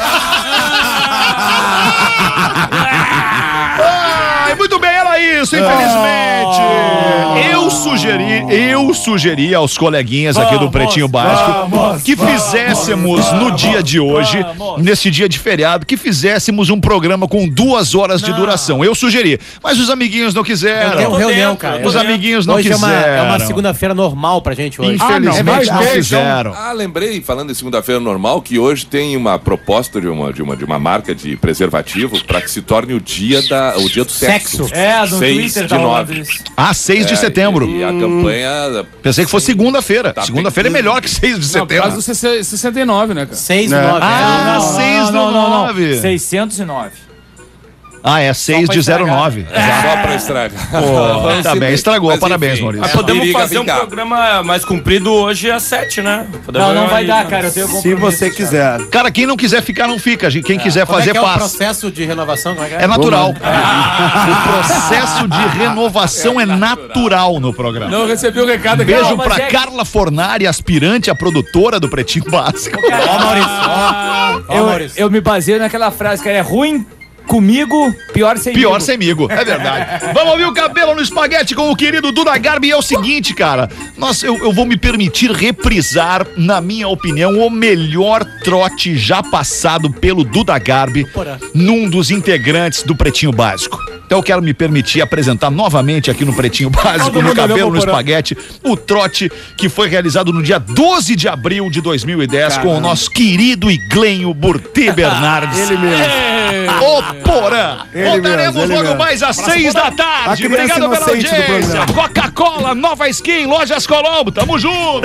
Ai, muito bem, era isso, infelizmente. Eu sugeri, eu sugeri aos coleguinhas aqui do Pretinho Básico que fizéssemos no dia de hoje, nesse dia de feriado, que fizéssemos um programa com duas horas de duração. Eu sugeri, mas os amiguinhos não quiseram. Eu tenho reunião, cara. Os amiguinhos não hoje quiseram. É uma, é uma segunda-feira normal pra gente hoje. Infelizmente ah, não, não fizeram. Ah, lembrei, falando em segunda-feira normal, que hoje tem uma proposta de uma, de uma, de uma marca de preservativo para que se torne o dia, da, o dia do sexo. sexo. É, no seis Twitter de nove. Ah, seis de é, setembro. E, e a campanha... Pensei que fosse segunda-feira. Tá, segunda-feira é melhor que seis de setembro. Por causa do sessenta e nove, né, cara? seis do nove. Ah, seis do nove. seiscentos e nove. Ah, é seis de zero nove. É. Só pra estragar. Pô, tá bem, estragou. Mas, parabéns, enfim, Maurício. Mas podemos Periga fazer um vingar. programa mais comprido hoje às sete, né? Podemos Não, não vai aí, dar, né? cara. Eu tenho Se você quiser. Cara, quem não quiser ficar, não fica. Quem quiser Como fazer, é que é o faz. processo de renovação? Como é que é? É natural. O processo de renovação é natural no programa. Não recebi o recado aqui. Beijo Não, mas pra é que- Carla Fornari, aspirante a produtora do Pretinho Básico. Ó, Maurício. Ó, Eu, Maurício. eu me baseio naquela frase que é ruim comigo, pior sem Pior sem amigo, é verdade. Vamos ouvir o Cabelo no Espaguete com o querido Duda Garbi. E é o seguinte, cara, nós, eu, eu vou me permitir reprisar, na minha opinião, o melhor trote já passado pelo Duda Garbi num dos integrantes do Pretinho Básico. Então eu quero me permitir apresentar novamente aqui no Pretinho Básico, no Cabelo no Espaguete, o trote que foi realizado no dia doze de abril de dois mil e dez com o nosso querido e glenho Burti Bernardes. Ele mesmo. O Porã. Ele Voltaremos mesmo, ele logo mesmo. mais às seis da tarde. A criança Obrigado pela inocente do audiência. programa. Coca-Cola, Nova Skin, Lojas Colombo. Tamo junto.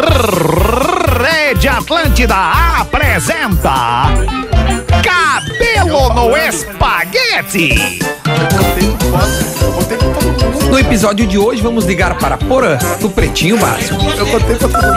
Rede Atlântida apresenta Cabelo no Espaguete. No episódio de hoje, vamos ligar para Porã, do Pretinho Básico. Eu contei pra todo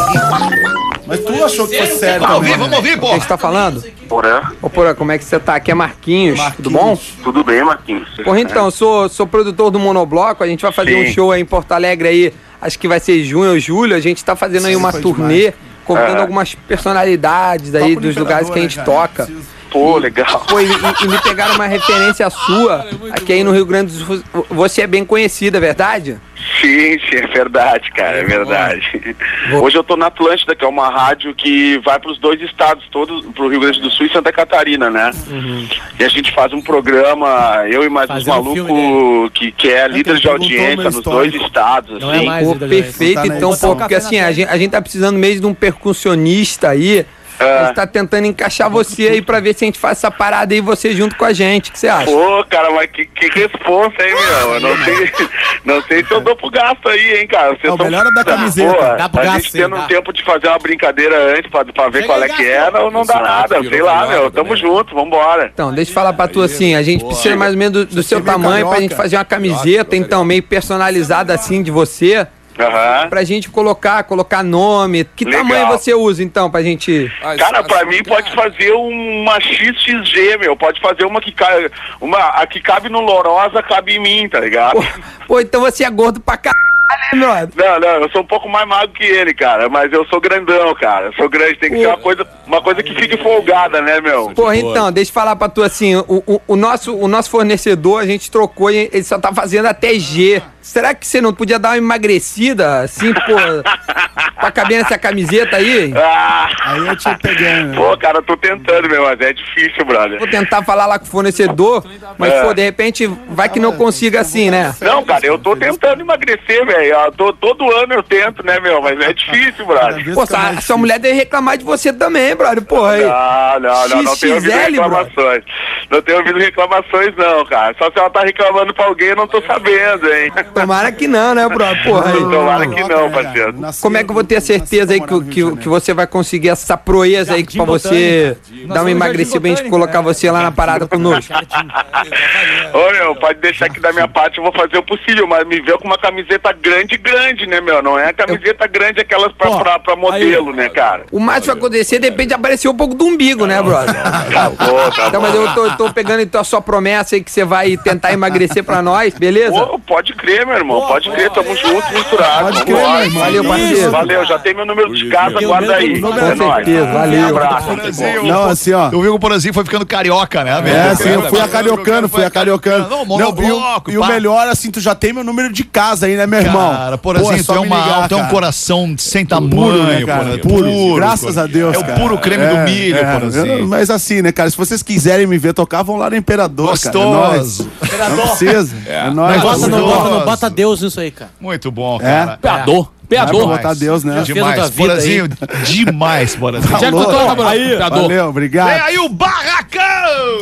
mundo. Mas tu achou que fosse sério Vamos também, ouvir, né? vamos ouvir, Quem pô. está falando? Porã, Ô Porã, como é que você tá? Aqui é Marquinhos, tudo bom? tudo bem, Marquinhos? Porra, então, eu sou, sou produtor do Monobloco, a gente vai fazer Sim. um show aí em Porto Alegre aí, acho que vai ser junho ou julho, a gente tá fazendo aí Sim, uma foi turnê, demais. convidando É. algumas personalidades aí Papo do dos lugares que a gente Imperador, né, toca. cara? Preciso- Pô, legal. Pô, e, e me pegaram uma referência sua, aqui aí no Rio Grande do Sul, você é bem conhecida, é verdade? Sim, sim, é verdade, cara, é verdade. Hoje eu tô na Atlântida, que é uma rádio que vai pros dois estados, todos, pro Rio Grande do Sul e Santa Catarina, né? E a gente faz um programa, eu e mais uns Fazendo um filme malucos que, que é líder ele de perguntou audiência meu nos histórico. dois estados, Não é assim. mais. Pô, Líder, perfeito, né? então, Botar pô, um porque café assim, na a gente, a gente tá precisando mesmo de um percussionista aí. A gente tá tentando encaixar você aí pra ver se a gente faz essa parada aí, você junto com a gente. O que você acha? Pô, cara, mas que, que responsa, hein, meu? Eu não sei, não sei se eu dou pro gasto aí, hein, cara. Vocês É o são- melhor é da camiseta. Pô, Dá pro a gasto, gente sim, tendo dá. um tempo de fazer uma brincadeira antes pra, pra ver Chega qual é aí, que gasto. é, não, não dá Esse nada. papo Sei virou lá, piada meu. Tamo também. junto, vambora. Então, deixa eu falar pra tu assim, a gente precisa mais ou menos do, do seu meio tamanho pra carioca. gente fazer uma camiseta, então, meio personalizada assim de você, Aham. pra gente colocar, colocar nome. Que Legal. tamanho você usa, então, pra gente... Cara, pra mim pode fazer uma X X G, meu. Pode fazer uma que cabe. Uma, a que cabe no Lorosa, cabe em mim, tá ligado? Pô, pô, então você é gordo pra caralho, né, brother? Não, não, eu sou um pouco mais magro que ele, cara. Mas eu sou grandão, cara. Eu sou grande, tem que ser uma coisa, uma coisa que fique folgada, né, meu? Porra, então, deixa eu falar pra tu assim, o, o, o nosso, o nosso fornecedor, a gente trocou e ele só tá fazendo até G. Será que você não podia dar uma emagrecida, assim, pô, pra caber nessa camiseta aí? Ah, Aí eu te peguei, né? pô, cara, eu tô tentando, meu, mas é difícil, brother. Vou tentar falar lá com o fornecedor, mas, É. pô, de repente, vai que não consiga assim, né? Não, cara, eu tô tentando emagrecer, velho. Eu tô- Todo ano eu tento, né, meu? Mas é difícil, Cada brother. vez Pô, fica essa, mais essa mulher deve reclamar de você também, brother, porra aí. Não, não, não, não tenho ouvido X X L, reclamações. Não tenho ouvido reclamações, não, cara. Só se ela tá reclamando pra alguém, eu não tô sabendo, hein? Tomara que não, né, brother, porra aí. Tomara que Coloca, não, né, parceiro. cara? Na Como é que eu vou cedo, ter certeza aí que, que, que você vai conseguir essa proeza aí pra você dar uma emagrecida pra gente colocar você lá na parada conosco. Ô, meu, pode deixar que da minha parte eu vou fazer o possível, mas me vê com uma camiseta grande, grande, né, meu? Não é a camiseta grande, aquelas pra, pra, pra modelo, aí, né, cara? O mais vai acontecer, de repente aparecer um pouco de umbigo, né, brother? Tá bom, tá então, bom. Mas eu tô, eu tô pegando então a sua promessa aí que você vai tentar emagrecer pra nós, beleza? Pô, pode crer, meu irmão, pode crer, tamo junto, misturado. Pode crer, meu irmão. Valeu, parceiro. Valeu, já tem meu número de casa, guarda aí. Com certeza, valeu. Um abraço. Não, assim, ó. Eu vi que o Porazinho foi ficando carioca, né? É, assim, eu fui a cariocando, fui a cariocando. Não, Não, e monobloco, o, e o melhor, assim, tu já tem meu número de casa aí, né, meu irmão? Cara, Porazinho, Pô, é tu é, uma, ligar, tu é um cara. coração sem tamanho, Puro, né, cara? Porazinho. Puro, Puro, graças puro. a Deus, É o cara. puro creme do milho, é, Porazinho. eu- Mas assim, né, cara, se vocês quiserem me ver tocar, vão lá no Imperador, Gostoso. cara. É nóis. Não precisa. É, nóis. Não bota, não, Gostoso. bota, não bota Deus nisso aí, cara. Muito bom, É. cara. Peador. Vai pra Peador. botar Deus, né? fez a tua Demais, vida Porazinho, demais, Porazinho. Onde é que tu toca, Peador? Valeu, obrigado. Vem aí o Barracão!